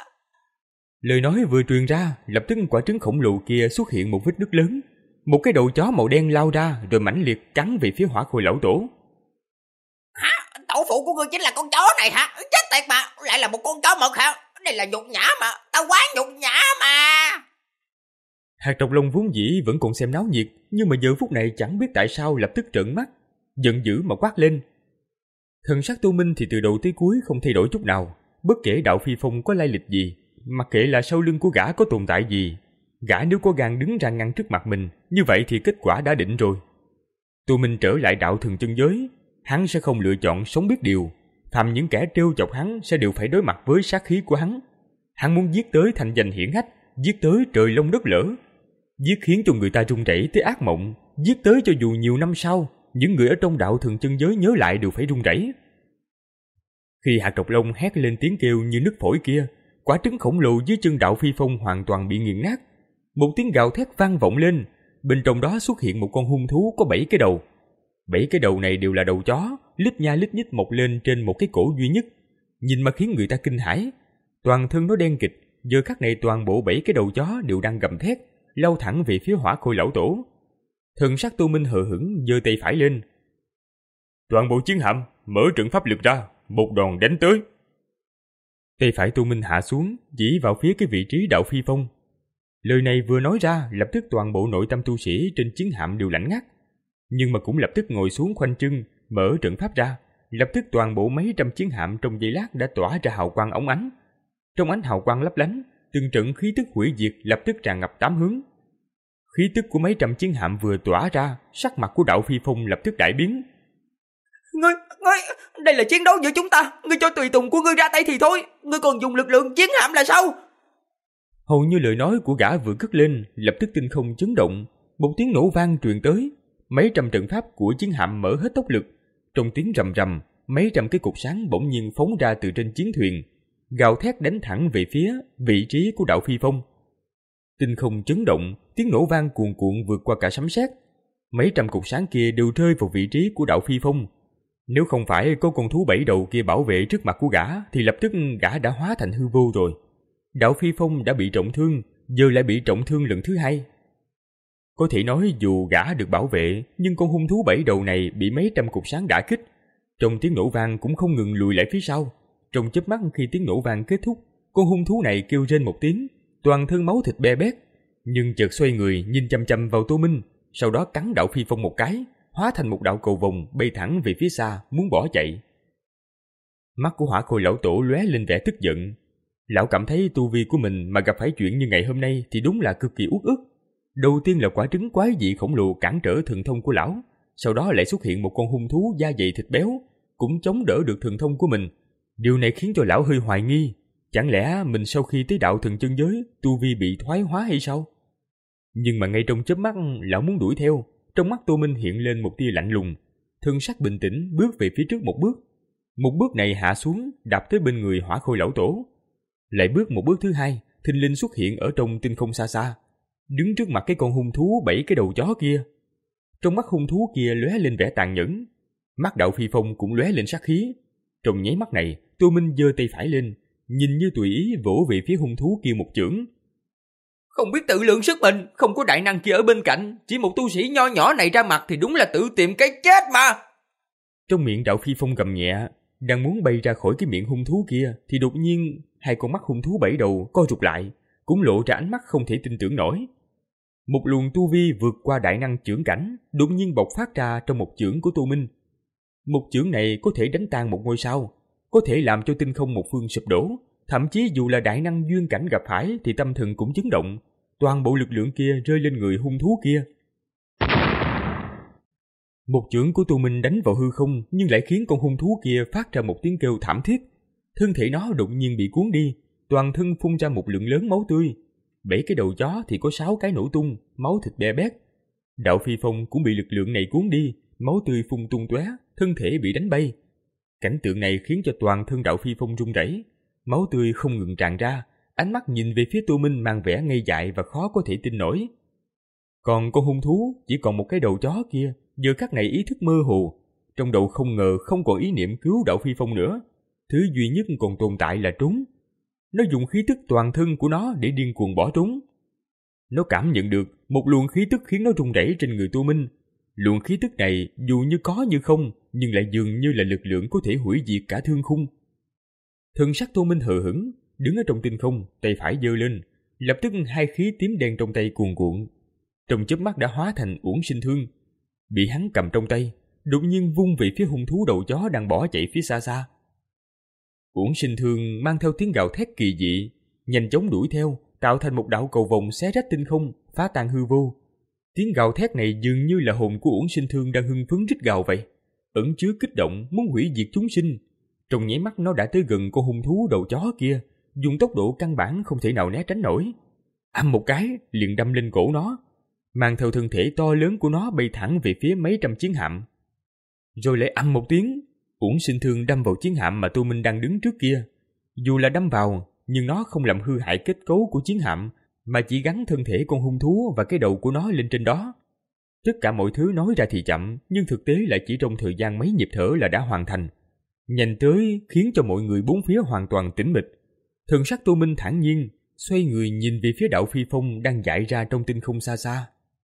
Lời nói vừa truyền ra, lập tức quả trứng khổng lồ kia xuất hiện một vết nứt lớn, một cái đầu chó màu đen lao ra rồi mãnh liệt cắn về phía Hỏa Khôi lão tổ. Hả? Tổ phụ của ngươi chính là con chó này hả? Chết tiệt mà, lại là một con chó mực hả? Đây là nhục nhã mà, ta quá nhục nhã mà. Hạt độc long vốn dĩ vẫn còn xem náo nhiệt, nhưng mà giờ phút này chẳng biết tại sao lập tức trợn mắt, giận dữ mà quát lên. Thần sắc Tô Minh thì từ đầu tới cuối không thay đổi chút nào, bất kể đạo Phi Phong có lai lịch gì, mặc kệ là sau lưng của gã có tồn tại gì, gã nếu có gan đứng ra ngăn trước mặt mình, như vậy thì kết quả đã định rồi. Tô Minh trở lại đạo thần chân giới, hắn sẽ không lựa chọn sống biết điều, thầm những kẻ trêu chọc hắn sẽ đều phải đối mặt với sát khí của hắn. Hắn muốn giết tới thành danh hiển hách, giết tới trời long đất lở, giết khiến cho người ta run rẩy tới ác mộng, giết tới cho dù nhiều năm sau, những người ở trong đạo thần chân giới nhớ lại đều phải run rẩy. Khi hạt độc long hét lên tiếng kêu như nứt phổi kia, quả trứng khổng lồ dưới chân đạo Phi Phong hoàn toàn bị nghiền nát. Một tiếng gào thét vang vọng lên, bên trong đó xuất hiện một con hung thú có bảy cái đầu. Bảy cái đầu này đều là đầu chó, lít nha lít nhít mọc lên trên một cái cổ duy nhất, nhìn mà khiến người ta kinh hãi. Toàn thân nó đen kịt, giờ khắc này toàn bộ bảy cái đầu chó đều đang gầm thét, lao thẳng về phía Hỏa Khôi lão tổ. Thần sắc Tô Minh hờ hững giơ tay phải lên. Toàn bộ chiến hạm mở trận pháp lực ra, một đòn đánh tới. Tay phải Tô Minh hạ xuống, chỉ vào phía cái vị trí đạo Phi Phong. Lời này vừa nói ra, lập tức toàn bộ nội tâm tu sĩ trên chiến hạm đều lạnh ngắt, nhưng mà cũng lập tức ngồi xuống khoanh chân, mở trận pháp ra. Lập tức toàn bộ mấy trăm chiến hạm trong giây lát đã tỏa ra hào quang óng ánh. Trong ánh hào quang lấp lánh, từng trận khí tức hủy diệt lập tức tràn ngập tám hướng. Khí tức của mấy trăm chiến hạm vừa tỏa ra, sắc mặt của đạo Phi Phong lập tức đại biến. Ngươi, ngươi, đây là chiến đấu giữa chúng ta, ngươi cho tùy tùng của ngươi ra tay thì thôi, ngươi còn dùng lực lượng chiến hạm là sao? Hầu như lời nói của gã vừa cất lên, lập tức tinh không chấn động, một tiếng nổ vang truyền tới, mấy trăm trận pháp của chiến hạm mở hết tốc lực. Trong tiếng rầm rầm, mấy trăm cái cột sáng bỗng nhiên phóng ra từ trên chiến thuyền, gào thét đánh thẳng về phía vị trí của đạo Phi Phong. Tinh không chấn động, tiếng nổ vang cuồn cuộn vượt qua cả sấm sét. Mấy trăm cột sáng kia đều rơi vào vị trí của đạo Phi Phong. Nếu không phải có con thú bảy đầu kia bảo vệ trước mặt của gã, thì lập tức gã đã hóa thành hư vô rồi. Đạo Phi Phong đã bị trọng thương, giờ lại bị trọng thương lần thứ hai. Có thể nói dù gã được bảo vệ, nhưng con hung thú bảy đầu này bị mấy trăm cột sáng đả kích. Trong tiếng nổ vang cũng không ngừng lùi lại phía sau. Trong chớp mắt khi tiếng nổ vang kết thúc, con hung thú này kêu rên một tiếng, toàn thân máu thịt be bét, nhưng chợt xoay người nhìn chằm chằm vào Tô Minh, sau đó cắn đạo Phi Phong một cái, hóa thành một đạo cầu vồng bay thẳng về phía xa, muốn bỏ chạy. Mắt của Hỏa Khôi lão tổ lóe lên vẻ tức giận. Lão cảm thấy tu vi của mình mà gặp phải chuyện như ngày hôm nay thì đúng là cực kỳ uất ức. Đầu tiên là quả trứng quái dị khổng lồ cản trở thần thông của lão, sau đó lại xuất hiện một con hung thú da dày thịt béo, cũng chống đỡ được thần thông của mình. Điều này khiến cho lão hơi hoài nghi, chẳng lẽ mình sau khi tới đạo thần chân giới, tu vi bị thoái hóa hay sao? Nhưng mà ngay trong chớp mắt lão muốn đuổi theo, trong mắt Tô Minh hiện lên một tia lạnh lùng, thân sắc bình tĩnh bước về phía trước một bước. Một bước này hạ xuống, đạp tới bên người Hỏa Khôi lão tổ. Lại bước một bước thứ hai, thình lình xuất hiện ở trong tinh không xa xa, đứng trước mặt cái con hung thú bảy cái đầu chó kia. Trong mắt hung thú kia lóe lên vẻ tàn nhẫn, mắt Đạo Phi Phong cũng lóe lên sát khí. Trong nháy mắt này, Tô Minh giơ tay phải lên, nhìn như tùy ý vỗ về phía hung thú kia một chưởng. Không biết tự lượng sức mình, không có đại năng kia ở bên cạnh, chỉ một tu sĩ nho nhỏ này ra mặt thì đúng là tự tìm cái chết mà. Trong miệng Đạo Phi Phong gầm nhẹ, đang muốn bay ra khỏi cái miệng hung thú kia thì đột nhiên hai con mắt hung thú bảy đầu co rụt lại, cũng lộ ra ánh mắt không thể tin tưởng nổi. Một luồng tu vi vượt qua đại năng chưởng cảnh đột nhiên bộc phát ra trong một chưởng của Tô Minh. Một chưởng này có thể đánh tan một ngôi sao, có thể làm cho tinh không một phương sụp đổ, thậm chí dù là đại năng duyên cảnh gặp phải thì tâm thần cũng chấn động, toàn bộ lực lượng kia rơi lên người hung thú kia. Một chưởng của Tô Minh đánh vào hư không nhưng lại khiến con hung thú kia phát ra một tiếng kêu thảm thiết. Thân thể nó đột nhiên bị cuốn đi, toàn thân phun ra một lượng lớn máu tươi. Bảy cái đầu chó thì có sáu cái nổ tung, máu thịt bè bét. Đạo Phi Phong cũng bị lực lượng này cuốn đi, máu tươi phun tung tóe, thân thể bị đánh bay. Cảnh tượng này khiến cho toàn thân Đạo Phi Phong run rẩy, máu tươi không ngừng tràn ra, ánh mắt nhìn về phía Tô Minh mang vẻ ngây dại và khó có thể tin nổi. Còn con hung thú chỉ còn một cái đầu chó kia, giờ khắc này ý thức mơ hồ, trong đầu không ngờ không còn ý niệm cứu Đạo Phi Phong nữa, thứ duy nhất còn tồn tại là trốn. Nó dùng khí tức toàn thân của nó để điên cuồng bỏ trốn. Nó cảm nhận được một luồng khí tức khiến nó run rẩy trên người Tô Minh. Luồng khí tức này dù như có như không, nhưng lại dường như là lực lượng có thể hủy diệt cả thương khung. Thần sắc Tô Minh hờ hững, đứng ở trong tinh không, tay phải giơ lên, lập tức hai khí tím đen trong tay cuồn cuộn, trong chớp mắt đã hóa thành Uổng Sinh Thương, bị hắn cầm trong tay, đột nhiên vung về phía hung thú đầu chó đang bỏ chạy phía xa xa. Uổng Sinh Thương mang theo tiếng gào thét kỳ dị, nhanh chóng đuổi theo, tạo thành một đạo cầu vồng xé rách tinh không, phá tan hư vô. Tiếng gào thét này dường như là hồn của Uổng Sinh Thương đang hưng phấn rít gào vậy, ẩn chứa kích động muốn hủy diệt chúng sinh. Trong nháy mắt nó đã tới gần con hung thú đầu chó kia, dùng tốc độ căn bản không thể nào né tránh nổi. Ầm một cái, liền đâm lên cổ nó, mang theo thân thể to lớn của nó bay thẳng về phía mấy trăm chiến hạm. Rồi lại ầm một tiếng, Uổng Sinh Thương đâm vào chiến hạm mà Tô Minh đang đứng trước kia. Dù là đâm vào, nhưng nó không làm hư hại kết cấu của chiến hạm, mà chỉ gắn thân thể con hung thú và cái đầu của nó lên trên đó. Tất cả mọi thứ nói ra thì chậm, nhưng thực tế lại chỉ trong thời gian mấy nhịp thở là đã hoàn thành. Nhanh tới khiến cho mọi người bốn phía hoàn toàn tĩnh mịch. Thần sắc Tô Minh thản nhiên, xoay người nhìn về phía Đạo Phi Phong đang dại ra trong tinh không xa xa.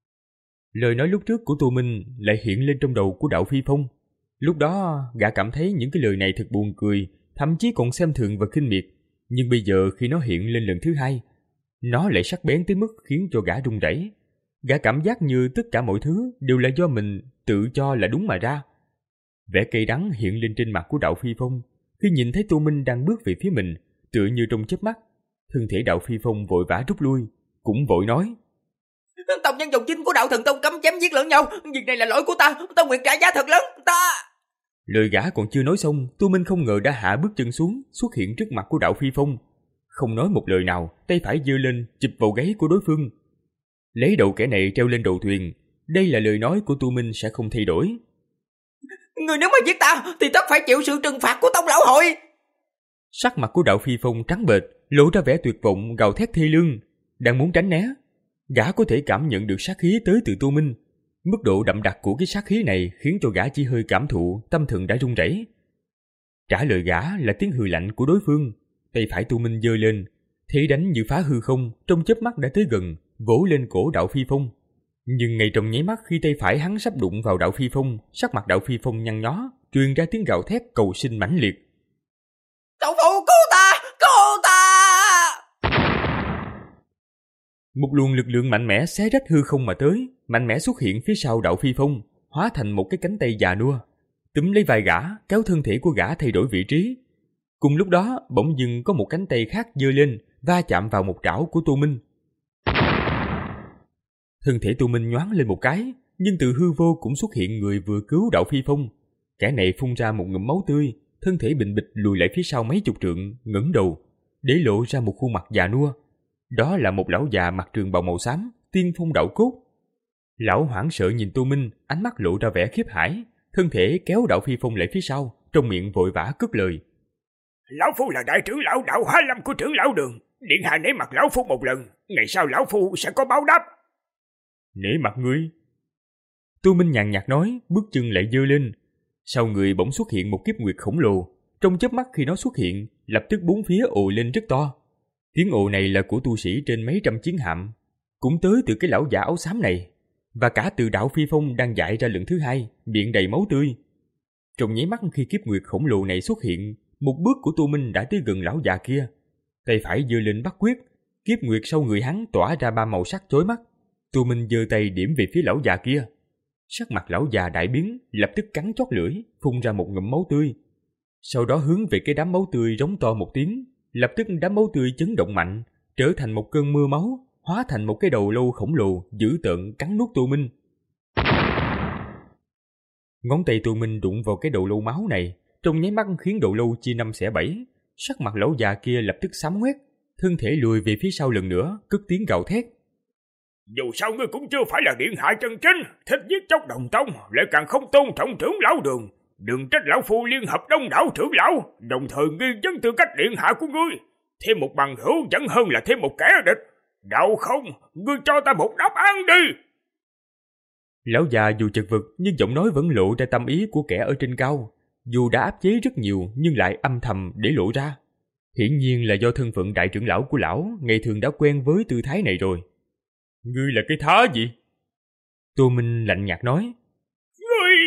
Lời nói lúc trước của Tô Minh lại hiện lên trong đầu của Đạo Phi Phong. Lúc đó gã cảm thấy những cái lời này thật buồn cười, thậm chí còn xem thường và khinh miệt. Nhưng bây giờ khi nó hiện lên lần thứ hai, nó lại sắc bén tới mức khiến cho gã run rẩy. Gã cảm giác như tất cả mọi thứ đều là do mình tự cho là đúng mà ra. Vẻ cay đắng hiện lên trên mặt của Đạo Phi Phong khi nhìn thấy Tô Minh đang bước về phía mình, tựa như trong chớp mắt. Thân thể Đạo Phi Phong vội vã rút lui, cũng vội nói: Tộc nhân dòng chính của Đạo Thần Tông cấm chém giết lẫn nhau, việc này là lỗi của ta, ta nguyện trả giá thật lớn, ta. Lời gã còn chưa nói xong, Tô Minh không ngờ đã hạ bước chân xuống, xuất hiện trước mặt của Đạo Phi Phong. Không nói một lời nào, tay phải giơ lên chụp vào gáy của đối phương. Lấy đầu kẻ này treo lên đầu thuyền. Đây là lời nói của Tô Minh sẽ không thay đổi. Người nếu mà giết ta thì tất phải chịu sự trừng phạt của Tông lão hội. Sắc mặt của Đạo Phi Phong trắng bệch, lộ ra vẻ tuyệt vọng, gào thét thê lương. Đang muốn tránh né, gã có thể cảm nhận được sát khí tới từ Tô Minh. Mức độ đậm đặc của cái sát khí này khiến cho gã chỉ hơi cảm thụ, tâm thần đã run rẩy. Trả lời gã là tiếng hừ lạnh của đối phương. Tay phải Tô Minh giơ lên, thế đánh như phá hư không, trong chớp mắt đã tới gần, vỗ lên cổ Đạo Phi Phong. Nhưng ngay trong nháy mắt khi tay phải hắn sắp đụng vào Đạo Phi Phong, sắc mặt Đạo Phi Phong nhăn nhó, truyền ra tiếng gào thét cầu xin mãnh liệt. Cậu phụ cứu ta, cứu ta! Một luồng lực lượng mạnh mẽ xé rách hư không mà tới, mạnh mẽ xuất hiện phía sau Đạo Phi Phong, hóa thành một cái cánh tay già nua, túm lấy vai gã, kéo thân thể của gã thay đổi vị trí. Cùng lúc đó, bỗng dưng có một cánh tay khác giơ lên, va chạm vào một trảo của Tô Minh. Thân thể Tô Minh nhoáng lên một cái, nhưng từ hư vô cũng xuất hiện người vừa cứu Đạo Phi Phong. Kẻ này phun ra một ngụm máu tươi, thân thể bình bịch lùi lại phía sau mấy chục trượng, ngẩng đầu, để lộ ra một khuôn mặt già nua. Đó là một lão già mặc trường bào màu xám, tiên phong đạo cốt. Lão hoảng sợ nhìn Tô Minh, ánh mắt lộ ra vẻ khiếp hãi, thân thể kéo Đạo Phi Phong lại phía sau, trong miệng vội vã cất lời. Lão Phu là đại trưởng lão đạo Hóa Lâm của trưởng lão Đường. Điện hạ nể mặt lão Phu một lần, ngày sau lão Phu sẽ có báo đáp. Nể mặt ngươi? Tô Minh nhàn nhạt nói, bước chân lại giơ lên. Sau người bỗng xuất hiện một kiếp nguyệt khổng lồ. Trong chớp mắt khi nó xuất hiện, lập tức bốn phía ồ lên rất to. Tiếng ồ này là của tu sĩ trên mấy trăm chiến hạm, cũng tới từ cái lão giả áo xám này, và cả từ đạo Phi Phong đang dại ra lần thứ hai, miệng đầy máu tươi. Trong nháy mắt khi kiếp nguyệt khổng lồ này xuất hiện, một bước của Tô Minh đã tới gần lão già kia. Tay phải giơ lên bắt quyết, kiếp nguyệt sau người hắn tỏa ra ba màu sắc chói mắt. Tô Minh giơ tay điểm về phía lão già kia. Sắc mặt lão già đại biến, lập tức cắn chót lưỡi, phun ra một ngụm máu tươi. Sau đó hướng về cái đám máu tươi rống to một tiếng, lập tức đám máu tươi chấn động mạnh, trở thành một cơn mưa máu, hóa thành một cái đầu lâu khổng lồ dữ tợn cắn nuốt Tô Minh. Ngón tay Tô Minh đụng vào cái đầu lâu máu này, trong nháy mắt khiến đầu lâu chia năm xẻ bảy. Sắc mặt lão già kia lập tức xám ngoét, thân thể lùi về phía sau lần nữa, cất tiếng gào thét. Dù sao ngươi cũng chưa phải là điện hạ chân chính, thích giết chóc đồng tông, lại càng không tôn trọng trưởng lão Đường. Đừng trách lão Phu liên hợp đông đảo trưởng lão, đồng thời nghi vấn tư cách điện hạ của ngươi. Thêm một bằng hữu vẫn hơn là thêm một kẻ địch. Đạo không, ngươi cho ta một đáp án đi. Lão già dù chật vật nhưng giọng nói vẫn lộ ra tâm ý của kẻ ở trên cao. Dù đã áp chế rất nhiều nhưng lại âm thầm để lộ ra. Hiển nhiên là do thân phận đại trưởng lão của lão ngày thường đã quen với tư thái này rồi. Ngươi là cái thá gì? Tô Minh lạnh nhạt nói. Ngươi...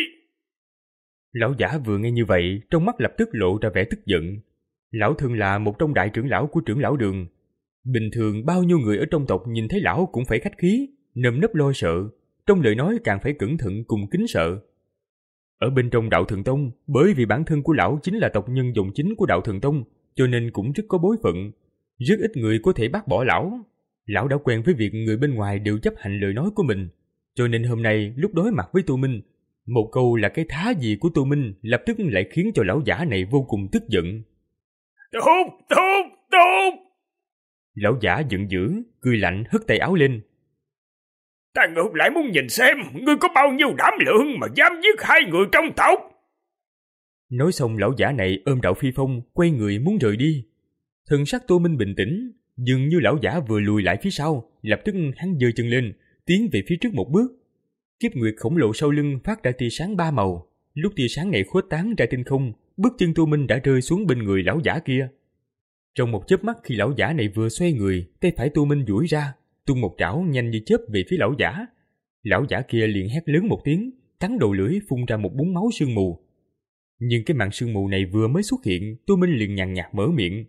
Lão giả vừa nghe như vậy, trong mắt lập tức lộ ra vẻ tức giận. Lão thân là một trong đại trưởng lão của trưởng lão Đường. Bình thường bao nhiêu người ở trong tộc nhìn thấy lão cũng phải khách khí, nơm nớp lo sợ, trong lời nói càng phải cẩn thận cùng kính sợ. Ở bên trong đạo Thần Tông, bởi vì bản thân của lão chính là tộc nhân dòng chính của đạo Thần Tông, cho nên cũng rất có bối phận. Rất ít người có thể bác bỏ lão. Lão đã quen với việc người bên ngoài đều chấp hành lời nói của mình, cho nên hôm nay lúc đối mặt với Tô Minh, một câu là cái thá gì của Tô Minh lập tức lại khiến cho lão giả này vô cùng tức giận. Tốt, tốt, tốt! Lão giả giận dữ, cười lạnh hất tay áo lên. Ta ngược lại muốn nhìn xem, ngươi có bao nhiêu đảm lượng mà dám giết hai người trong tộc. Nói xong lão giả này ôm đạo Phi Phong, quay người muốn rời đi. Thần sắc Tô Minh bình tĩnh, dường như lão giả vừa lùi lại phía sau, lập tức hắn giơ chân lên, tiến về phía trước một bước. Kiếp nguyệt khổng lồ sau lưng phát ra tia sáng ba màu. Lúc tia sáng này khuếch tán ra tinh không, bước chân Tô Minh đã rơi xuống bên người lão giả kia. Trong một chớp mắt khi lão giả này vừa xoay người, tay phải Tô Minh duỗi ra, tung một trảo nhanh như chớp về phía lão giả. Lão giả kia liền hét lớn một tiếng, cắn đầu lưỡi phun ra một búng máu sương mù. Nhưng cái màn sương mù này vừa mới xuất hiện, Tô Minh liền nhàn nhạt mở miệng.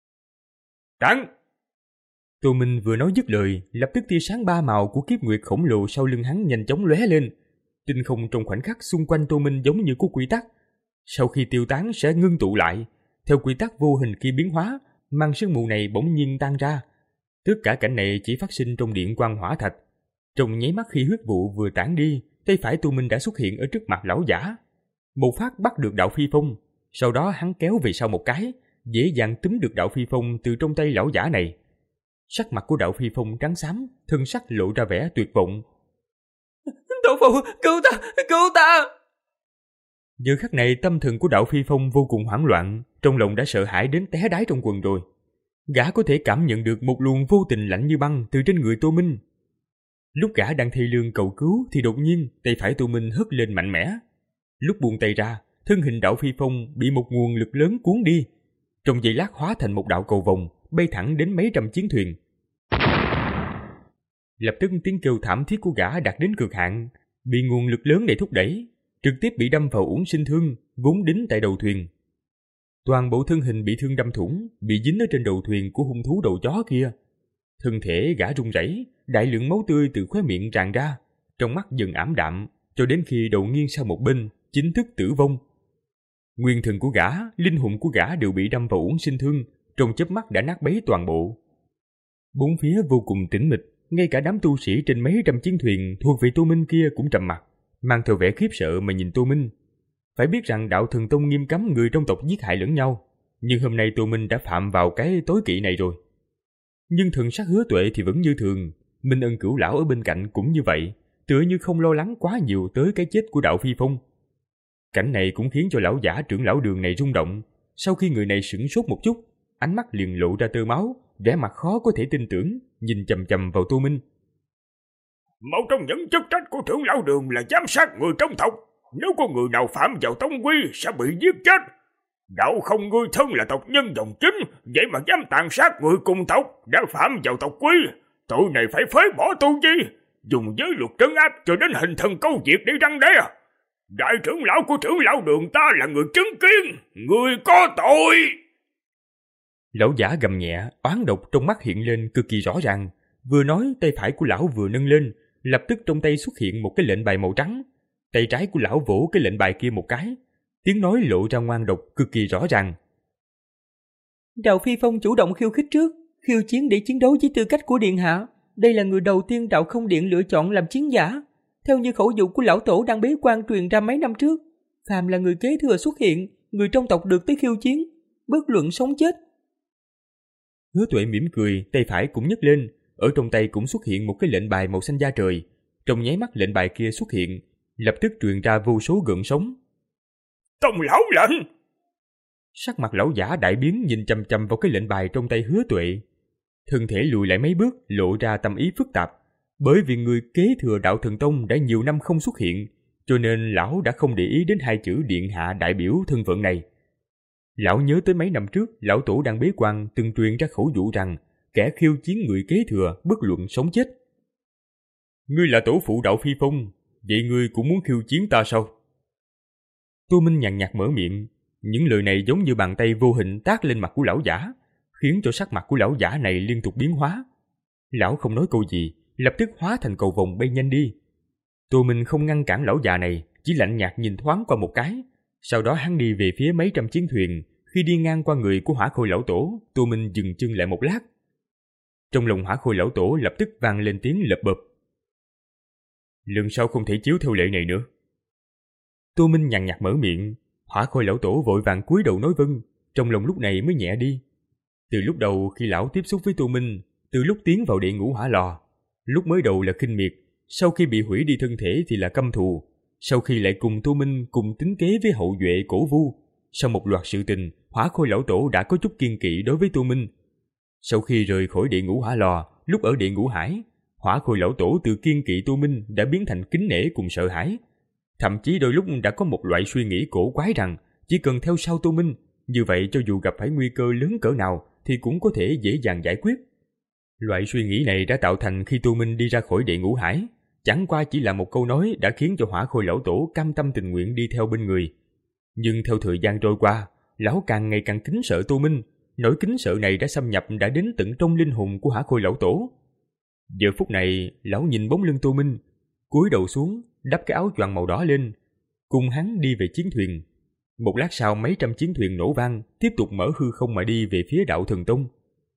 Cắn! Tô Minh vừa nói dứt lời, lập tức tia sáng ba màu của kiếp nguyệt khổng lồ sau lưng hắn nhanh chóng lóe lên. Tinh không trong khoảnh khắc xung quanh Tô Minh giống như có quy tắc. Sau khi tiêu tán sẽ ngưng tụ lại. Theo quy tắc vô hình kia biến hóa, màn sương mù này bỗng nhiên tan ra. Tất cả cảnh này chỉ phát sinh trong điện quang hỏa thạch. Trong nháy mắt khi huyết vụ vừa tản đi, tay phải Tô Minh đã xuất hiện ở trước mặt lão giả. Một phát bắt được đạo Phi Phong, sau đó hắn kéo về sau một cái, dễ dàng túm được đạo Phi Phong từ trong tay lão giả này. Sắc mặt của đạo Phi Phong trắng xám, thân sắc lộ ra vẻ tuyệt vọng. Tổ phụ, cứu ta, cứu ta! Giờ khắc này tâm thần của đạo Phi Phong vô cùng hoảng loạn, trong lòng đã sợ hãi đến té đái trong quần rồi. Gã có thể cảm nhận được một luồng vô tình lạnh như băng từ trên người Tô Minh. Lúc gã đang thê lương cầu cứu thì đột nhiên tay phải Tô Minh hất lên mạnh mẽ. Lúc buông tay ra, thân hình đạo Phi Phong bị một nguồn lực lớn cuốn đi. Trong giây lát hóa thành một đạo cầu vồng, bay thẳng đến mấy trăm chiến thuyền. Lập tức tiếng kêu thảm thiết của gã đạt đến cực hạn, bị nguồn lực lớn này thúc đẩy, trực tiếp bị đâm vào uổng sinh thương, vốn đính tại đầu thuyền. Toàn bộ thân hình bị thương đâm thủng, bị dính ở trên đầu thuyền của hung thú đầu chó kia. Thân thể gã run rẩy, đại lượng máu tươi từ khóe miệng tràn ra, trong mắt dần ảm đạm, cho đến khi đầu nghiêng sang một bên, chính thức tử vong. Nguyên thần của gã, linh hồn của gã đều bị đâm vào uổng sinh thương, trong chớp mắt đã nát bấy toàn bộ. Bốn phía vô cùng tĩnh mịch, ngay cả đám tu sĩ trên mấy trăm chiến thuyền thuộc về Tô Minh kia cũng trầm mặc, mang theo vẻ khiếp sợ mà nhìn Tô Minh. Phải biết rằng đạo Thần Tông nghiêm cấm người trong tộc giết hại lẫn nhau, nhưng hôm nay Tô Minh đã phạm vào cái tối kỵ này rồi. Nhưng thần sắc Hứa Tuệ thì vẫn như thường, Minh Ân Cửu lão ở bên cạnh cũng như vậy, tựa như không lo lắng quá nhiều tới cái chết của đạo Phi Phong. Cảnh này cũng khiến cho lão giả trưởng lão Đường này rung động. Sau khi người này sửng sốt một chút, ánh mắt liền lộ ra tơ máu, vẻ mặt khó có thể tin tưởng, nhìn chằm chằm vào Tô Minh. Một trong những chức trách của trưởng lão Đường là giám sát người trong tộc. Nếu có người nào phạm vào tông quy sẽ bị giết chết. Đạo không ngươi thân là tộc nhân dòng chính, vậy mà dám tàn sát người cùng tộc, đã phạm vào tộc quy. Tội này phải phế bỏ tu vi, dùng giới luật trấn áp cho đến hình thần câu diệt để răn đe. Đại trưởng lão của trưởng lão Đường ta là người chứng kiến, người có tội. Lão giả gầm nhẹ, oán độc trong mắt hiện lên cực kỳ rõ ràng. Vừa nói, tay phải của lão vừa nâng lên, lập tức trong tay xuất hiện một cái lệnh bài màu trắng. Tay trái của lão vỗ cái lệnh bài kia một cái, tiếng nói lộ ra ngoan độc cực kỳ rõ ràng. Đạo Phi Phong chủ động khiêu khích trước, khiêu chiến để chiến đấu với tư cách của điện hạ. Đây là người đầu tiên đạo không điện lựa chọn làm chiến giả. Theo như khẩu dụ của lão tổ đang bế quan truyền ra mấy năm trước, phàm là người kế thừa xuất hiện, người trong tộc được tới khiêu chiến, bất luận sống chết. Hứa Tuệ mỉm cười, tay phải cũng nhấc lên, ở trong tay cũng xuất hiện một cái lệnh bài màu xanh da trời. Trong nháy mắt lệnh bài kia xuất hiện, lập tức truyền ra vô số gợn sóng. Tông lão lệnh! Sắc mặt lão giả đại biến, nhìn chằm chằm vào cái lệnh bài trong tay Hứa Tuệ. Thân thể lùi lại mấy bước, lộ ra tâm ý phức tạp. Bởi vì người kế thừa đạo thần tông đã nhiều năm không xuất hiện, cho nên lão đã không để ý đến hai chữ điện hạ đại biểu thân phận này. Lão nhớ tới mấy năm trước, lão tổ đang bế quan từng truyền ra khẩu dụ rằng kẻ khiêu chiến người kế thừa bất luận sống chết. Ngươi là tổ phụ đạo Phi Phong, vậy ngươi cũng muốn khiêu chiến ta sao? Tô Minh nhàn nhạt mở miệng, những lời này giống như bàn tay vô hình tát lên mặt của lão giả, khiến cho sắc mặt của lão giả này liên tục biến hóa. Lão không nói câu gì, lập tức hóa thành cầu vồng bay nhanh đi. Tô Minh không ngăn cản lão già này, chỉ lạnh nhạt nhìn thoáng qua một cái. Sau đó hắn đi về phía mấy trăm chiến thuyền. Khi đi ngang qua người của Hỏa Khôi lão tổ, Tô Minh dừng chân lại một lát. Trong lòng Hỏa Khôi lão tổ lập tức vang lên tiếng lợp bợp. Lần sau không thể chiếu theo lệ này nữa. Tô Minh nhàn nhạt mở miệng. Hỏa Khôi lão tổ vội vàng cúi đầu nói vâng, trong lòng lúc này mới nhẹ đi. Từ lúc đầu khi lão tiếp xúc với Tô Minh, từ lúc tiến vào địa ngũ hỏa lò, lúc mới đầu là khinh miệt, sau khi bị hủy đi thân thể thì là căm thù, sau khi lại cùng Tô Minh cùng tính kế với hậu duệ Cổ Vu. Sau một loạt sự tình, Hỏa Khôi lão tổ đã có chút kiên kỵ đối với Tô Minh. Sau khi rời khỏi địa ngũ hỏa lò, lúc ở địa ngũ hải, Hỏa Khôi lão tổ từ kiên kỵ Tô Minh đã biến thành kính nể cùng sợ hãi. Thậm chí đôi lúc đã có một loại suy nghĩ cổ quái rằng chỉ cần theo sau Tô Minh, như vậy cho dù gặp phải nguy cơ lớn cỡ nào thì cũng có thể dễ dàng giải quyết. Loại suy nghĩ này đã tạo thành khi Tô Minh đi ra khỏi địa ngũ hải, chẳng qua chỉ là một câu nói đã khiến cho Hỏa Khôi lão tổ cam tâm tình nguyện đi theo bên người. Nhưng theo thời gian trôi qua, lão càng ngày càng kính sợ Tô Minh, nỗi kính sợ này đã xâm nhập đã đến tận trong linh hồn của Hỏa Khôi lão tổ. Giờ phút này, lão nhìn bóng lưng Tô Minh, cúi đầu xuống, đắp cái áo choàng màu đỏ lên, cùng hắn đi về chiến thuyền. Một lát sau mấy trăm chiến thuyền nổ vang, tiếp tục mở hư không mà đi về phía đạo thần tông.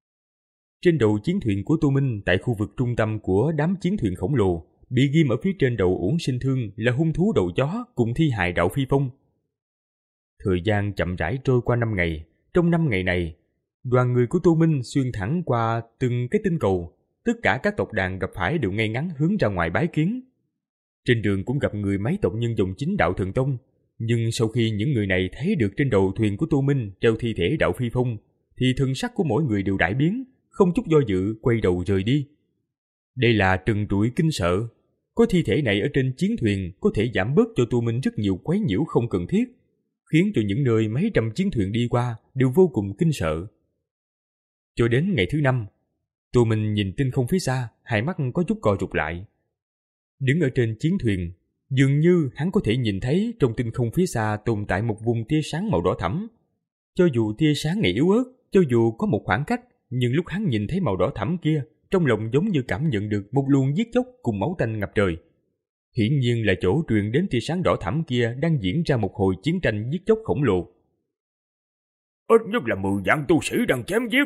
Trên đầu chiến thuyền của Tô Minh, tại khu vực trung tâm của đám chiến thuyền khổng lồ, bị ghim ở phía trên đầu uổng sinh thương là hung thú đầu chó cùng thi hài đạo Phi Phong. Thời gian chậm rãi trôi qua năm ngày. Trong năm ngày này, đoàn người của Tô Minh xuyên thẳng qua từng cái tinh cầu. Tất cả các tộc đàn gặp phải đều ngay ngắn hướng ra ngoài bái kiến. Trên đường cũng gặp người mấy tộc nhân dòng chính đạo thần tông. Nhưng sau khi những người này thấy được trên đầu thuyền của Tô Minh treo thi thể đạo Phi Phong, thì thân sắc của mỗi người đều đại biến, không chút do dự quay đầu rời đi. Đây là trần trụi kinh sợ. Có thi thể này ở trên chiến thuyền có thể giảm bớt cho Tô Minh rất nhiều quấy nhiễu không cần thiết, khiến cho những nơi mấy trăm chiến thuyền đi qua đều vô cùng kinh sợ. Cho đến ngày thứ năm, Tô Minh nhìn tinh không phía xa, hai mắt có chút co rụt lại. Đứng ở trên chiến thuyền, dường như hắn có thể nhìn thấy trong tinh không phía xa tồn tại một vùng tia sáng màu đỏ thẫm. Cho dù tia sáng này yếu ớt, cho dù có một khoảng cách, nhưng lúc hắn nhìn thấy màu đỏ thẫm kia, trong lòng giống như cảm nhận được một luồng giết chóc cùng máu tanh ngập trời. Hiển nhiên là chỗ truyền đến tia sáng đỏ thẫm kia đang diễn ra một hồi chiến tranh giết chóc khổng lồ. Ít nhất là mười vạn tu sĩ đang chém giết.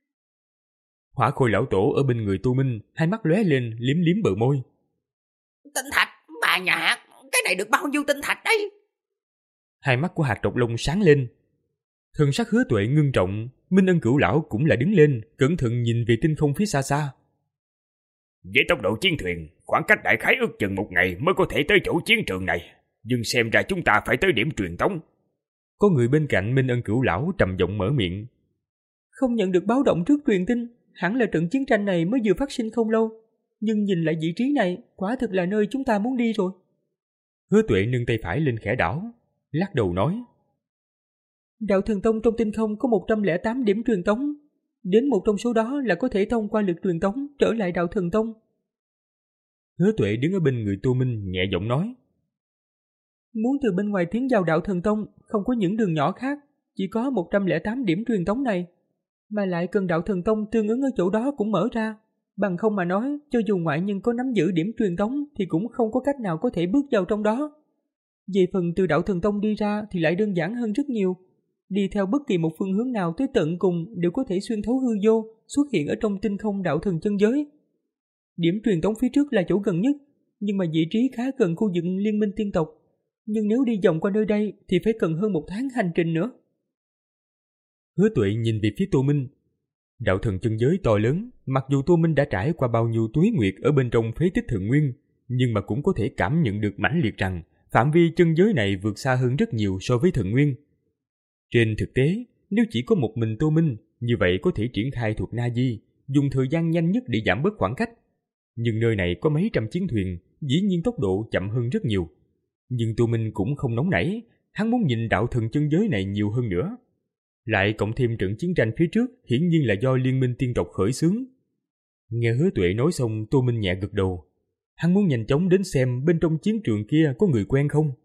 Hỏa Khôi lão tổ ở bên người Tô Minh, hai mắt lóe lên, liếm liếm bờ môi. Tinh thạch, bà nhà hạt, cái này được bao nhiêu tinh thạch đấy? Hai mắt của hạt độc long sáng lên. Thần sắc Hứa Tuệ ngưng trọng, Minh Ân Cửu lão cũng là đứng lên, cẩn thận nhìn về tinh không phía xa xa. Với tốc độ chiến thuyền, khoảng cách đại khái ước chừng một ngày mới có thể tới chỗ chiến trường này. nhưng xem ra chúng ta phải tới điểm truyền tống. Có người bên cạnh Minh Ân Cửu Lão trầm giọng mở miệng. Không nhận được báo động trước truyền tin, hẳn là trận chiến tranh này mới vừa phát sinh không lâu. Nhưng nhìn lại vị trí này, quả thực là nơi chúng ta muốn đi rồi. Hứa Tuệ nâng tay phải lên khẽ đảo, lắc đầu nói. Đạo Thần Tông trong tinh không có một trăm lẻ tám điểm truyền tống. Đến một trong số đó là có thể thông qua lực truyền tống trở lại Đạo Thần Tông. Hứa Tuệ đứng ở bên người Tô Minh nhẹ giọng nói. Muốn từ bên ngoài tiến vào Đạo Thần Tông không có những đường nhỏ khác, chỉ có một trăm lẻ tám điểm truyền tống này. Mà lại cần Đạo Thần Tông tương ứng ở chỗ đó cũng mở ra. Bằng không mà nói, cho dù ngoại nhân có nắm giữ điểm truyền tống thì cũng không có cách nào có thể bước vào trong đó. Về phần từ Đạo Thần Tông đi ra thì lại đơn giản hơn rất nhiều. Đi theo bất kỳ một phương hướng nào tới tận cùng đều có thể xuyên thấu hư vô, xuất hiện ở trong tinh không đạo thần chân giới. Điểm truyền tống phía trước là chỗ gần nhất, nhưng mà vị trí khá gần khu vực Liên minh tiên tộc. Nhưng nếu đi vòng qua nơi đây thì phải cần hơn một tháng hành trình nữa. Hứa Tuệ nhìn về phía Tô Minh. Đạo thần chân giới to lớn, mặc dù Tô Minh đã trải qua bao nhiêu tuế nguyệt ở bên trong phế tích thần nguyên, nhưng mà cũng có thể cảm nhận được mãnh liệt rằng phạm vi chân giới này vượt xa hơn rất nhiều so với thần nguyên. Trên thực tế, nếu chỉ có một mình Tô Minh, như vậy có thể triển khai thuật Na Di, dùng thời gian nhanh nhất để giảm bớt khoảng cách. Nhưng nơi này có mấy trăm chiến thuyền, dĩ nhiên tốc độ chậm hơn rất nhiều. Nhưng Tô Minh cũng không nóng nảy, hắn muốn nhìn đạo thần chân giới này nhiều hơn nữa. Lại cộng thêm trận chiến tranh phía trước hiển nhiên là do Liên minh tiên tộc khởi xướng. Nghe Hứa Tuệ nói xong, Tô Minh nhẹ gật đầu. Hắn muốn nhanh chóng đến xem bên trong chiến trường kia có người quen không.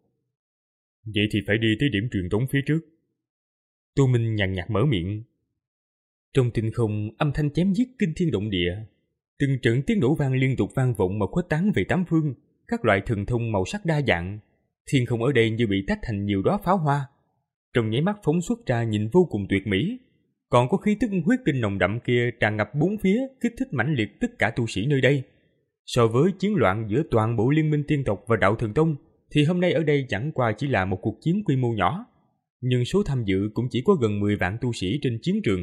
Vậy thì phải đi tới điểm truyền tống phía trước. Tô Minh nhàn nhạt mở miệng. Trong tinh không, âm thanh chém giết kinh thiên động địa. Từng trận tiếng nổ vang liên tục vang vọng mà khuếch tán về tám phương, các loại thần thông màu sắc đa dạng. Thiên không ở đây như bị tách thành nhiều đóa pháo hoa. Trong nháy mắt phóng xuất ra nhìn vô cùng tuyệt mỹ. Còn có khí tức huyết tinh nồng đậm kia tràn ngập bốn phía, kích thích mãnh liệt tất cả tu sĩ nơi đây. So với chiến loạn giữa toàn bộ Liên minh tiên tộc và Đạo Thần Tông, thì hôm nay ở đây chẳng qua chỉ là một cuộc chiến quy mô nhỏ. Nhưng số tham dự cũng chỉ có gần mười vạn tu sĩ trên chiến trường.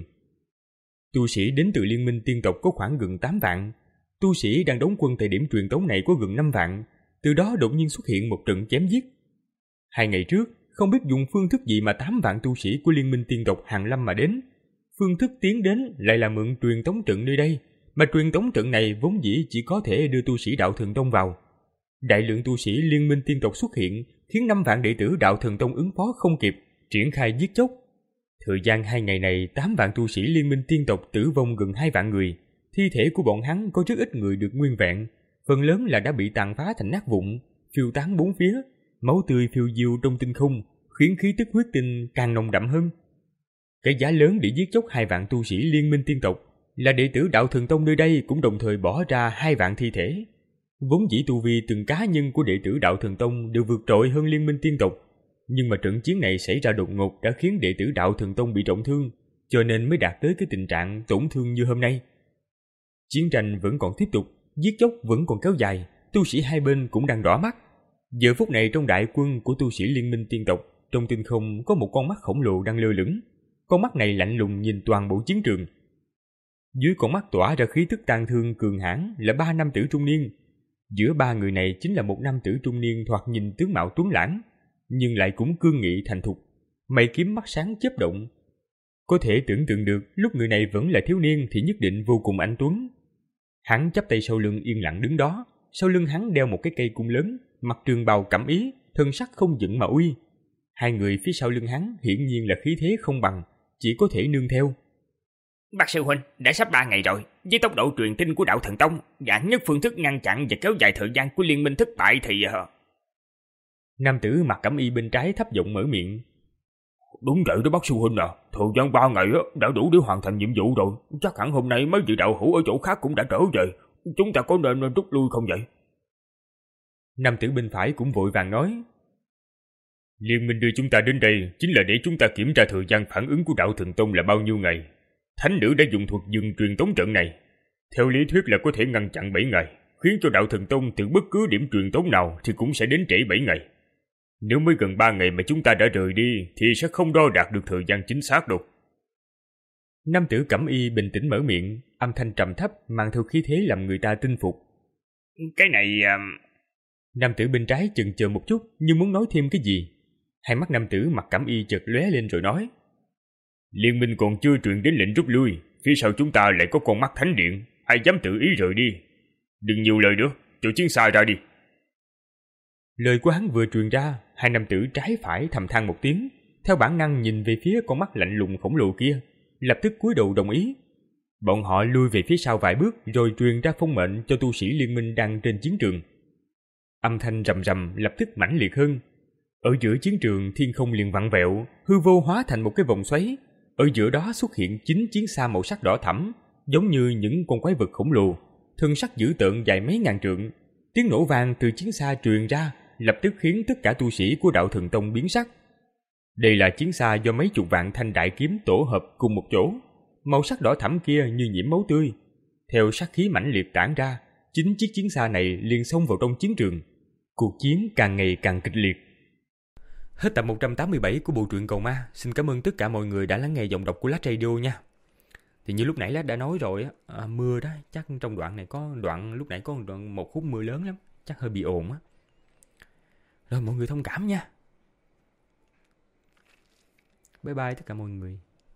Tu sĩ đến từ Liên minh tiên tộc có khoảng gần tám vạn. Tu sĩ đang đóng quân tại điểm truyền tống này có gần năm vạn. Từ đó đột nhiên xuất hiện một trận chém giết. Hai ngày trước, không biết dùng phương thức gì mà tám vạn tu sĩ của Liên minh tiên tộc hàng lâm mà đến. Phương thức tiến đến lại là mượn truyền tống trận nơi đây, mà truyền tống trận này vốn dĩ chỉ có thể đưa tu sĩ Đạo Thần Tông vào. Đại lượng tu sĩ Liên minh tiên tộc xuất hiện, khiến năm vạn đệ tử Đạo Thần Tông ứng phó không kịp, triển khai giết chóc. Thời gian hai ngày này, tám vạn tu sĩ Liên minh tiên tộc tử vong gần hai vạn người. Thi thể của bọn hắn có rất ít người được nguyên vẹn, phần lớn là đã bị tàn phá thành nát vụn, phiêu tán bốn phía, máu tươi phiêu diêu trong tinh không, khiến khí tức huyết tinh càng nồng đậm hơn. Cái giá lớn để giết chóc hai vạn tu sĩ Liên minh tiên tộc là đệ tử Đạo Thần Tông nơi đây cũng đồng thời bỏ ra hai vạn thi thể. Vốn dĩ tu vi từng cá nhân của đệ tử Đạo Thần Tông đều vượt trội hơn Liên minh tiên tộc, nhưng mà trận chiến này xảy ra đột ngột đã khiến đệ tử Đạo Thần Tông bị trọng thương, cho nên mới đạt tới cái tình trạng tổn thương như hôm nay. Chiến tranh vẫn còn tiếp tục, giết chóc vẫn còn kéo dài, tu sĩ hai bên cũng đang đỏ mắt. Giờ phút này trong đại quân của tu sĩ Liên minh tiên tộc, trong tinh không có một con mắt khổng lồ đang lơ lửng. Con mắt này lạnh lùng nhìn toàn bộ chiến trường. Dưới con mắt tỏa ra khí tức tang thương cường hãn là ba nam tử trung niên. Giữa ba người này chính là một nam tử trung niên thoạt nhìn tướng mạo tuấn lãng, nhưng lại cũng cương nghị thành thục, mày kiếm mắt sáng chớp động. Có thể tưởng tượng được lúc người này vẫn là thiếu niên thì nhất định vô cùng anh tuấn. Hắn chắp tay sau lưng yên lặng đứng đó, sau lưng hắn đeo một cái cây cung lớn, mặc trường bào cẩm ý, thân sắc không giận mà uy. Hai người phía sau lưng hắn hiển nhiên là khí thế không bằng, chỉ có thể nương theo. Bác sư huynh, đã sắp ba ngày rồi, với tốc độ truyền tin của Đạo Thần Tông, dạng nhất phương thức ngăn chặn và kéo dài thời gian của liên minh thất bại thì... Nam tử mặc cẩm y bên trái thấp giọng mở miệng. Đúng vậy đó bác sư huynh à, thời gian ba ngày đã đủ để hoàn thành nhiệm vụ rồi, chắc hẳn hôm nay mấy vị đạo hữu ở chỗ khác cũng đã trở về, chúng ta có nên rút lui không vậy? Nam tử bên phải cũng vội vàng nói. Liên minh đưa chúng ta đến đây chính là để chúng ta kiểm tra thời gian phản ứng của Đạo Thần Tông là bao nhiêu ngày. Thánh nữ đã dùng thuật dừng truyền tống trận này, theo lý thuyết là có thể ngăn chặn bảy ngày, khiến cho Đạo Thần Tông từ bất cứ điểm truyền tống nào thì cũng sẽ đến trễ bảy ngày. Nếu mới gần ba ngày mà chúng ta đã rời đi thì sẽ không đo đạt được thời gian chính xác đâu. Nam tử cẩm y bình tĩnh mở miệng, âm thanh trầm thấp mang theo khí thế làm người ta tin phục. Cái này... Nam tử bên trái chần chờ một chút như muốn nói thêm cái gì. Hai mắt nam tử mặc cẩm y chợt lóe lên rồi nói: Liên minh còn chưa truyền đến lệnh rút lui, phía sau chúng ta lại có con mắt thánh điện, ai dám tự ý rời đi. Đừng nhiều lời nữa, cho chiến xa ra đi. Lời của hắn vừa truyền ra, hai nam tử trái phải thầm than một tiếng, theo bản năng nhìn về phía con mắt lạnh lùng khổng lồ kia, lập tức cúi đầu đồng ý. Bọn họ lui về phía sau vài bước rồi truyền ra phong mệnh cho tu sĩ liên minh đang trên chiến trường. Âm thanh rầm rầm lập tức mãnh liệt hơn. Ở giữa chiến trường thiên không liền vặn vẹo, hư vô hóa thành một cái vòng xoáy. Ở giữa đó xuất hiện chín chiến xa màu sắc đỏ thẫm, giống như những con quái vật khổng lồ, thân sắc dữ tợn dài mấy ngàn trượng. Tiếng nổ vang từ chiến xa truyền ra, lập tức khiến tất cả tu sĩ của Đạo Thần Tông biến sắc. Đây là chiến xa do mấy chục vạn thanh đại kiếm tổ hợp cùng một chỗ, màu sắc đỏ thẫm kia như nhiễm máu tươi. Theo sát khí mãnh liệt tản ra, chính chiếc chiến xa này liền xông vào trong chiến trường. Cuộc chiến càng ngày càng kịch liệt. Hết tập một trăm tám mươi bảy của bộ truyện Cầu Ma. Xin cảm ơn tất cả mọi người đã lắng nghe giọng đọc của Lát Radio nha. Thì như lúc nãy Lát đã nói rồi á, à, mưa đó, chắc trong đoạn này có đoạn lúc nãy có đoạn một khúc mưa lớn lắm, chắc hơi bị ồn á. Rồi mọi người thông cảm nha. Bye bye tất cả mọi người.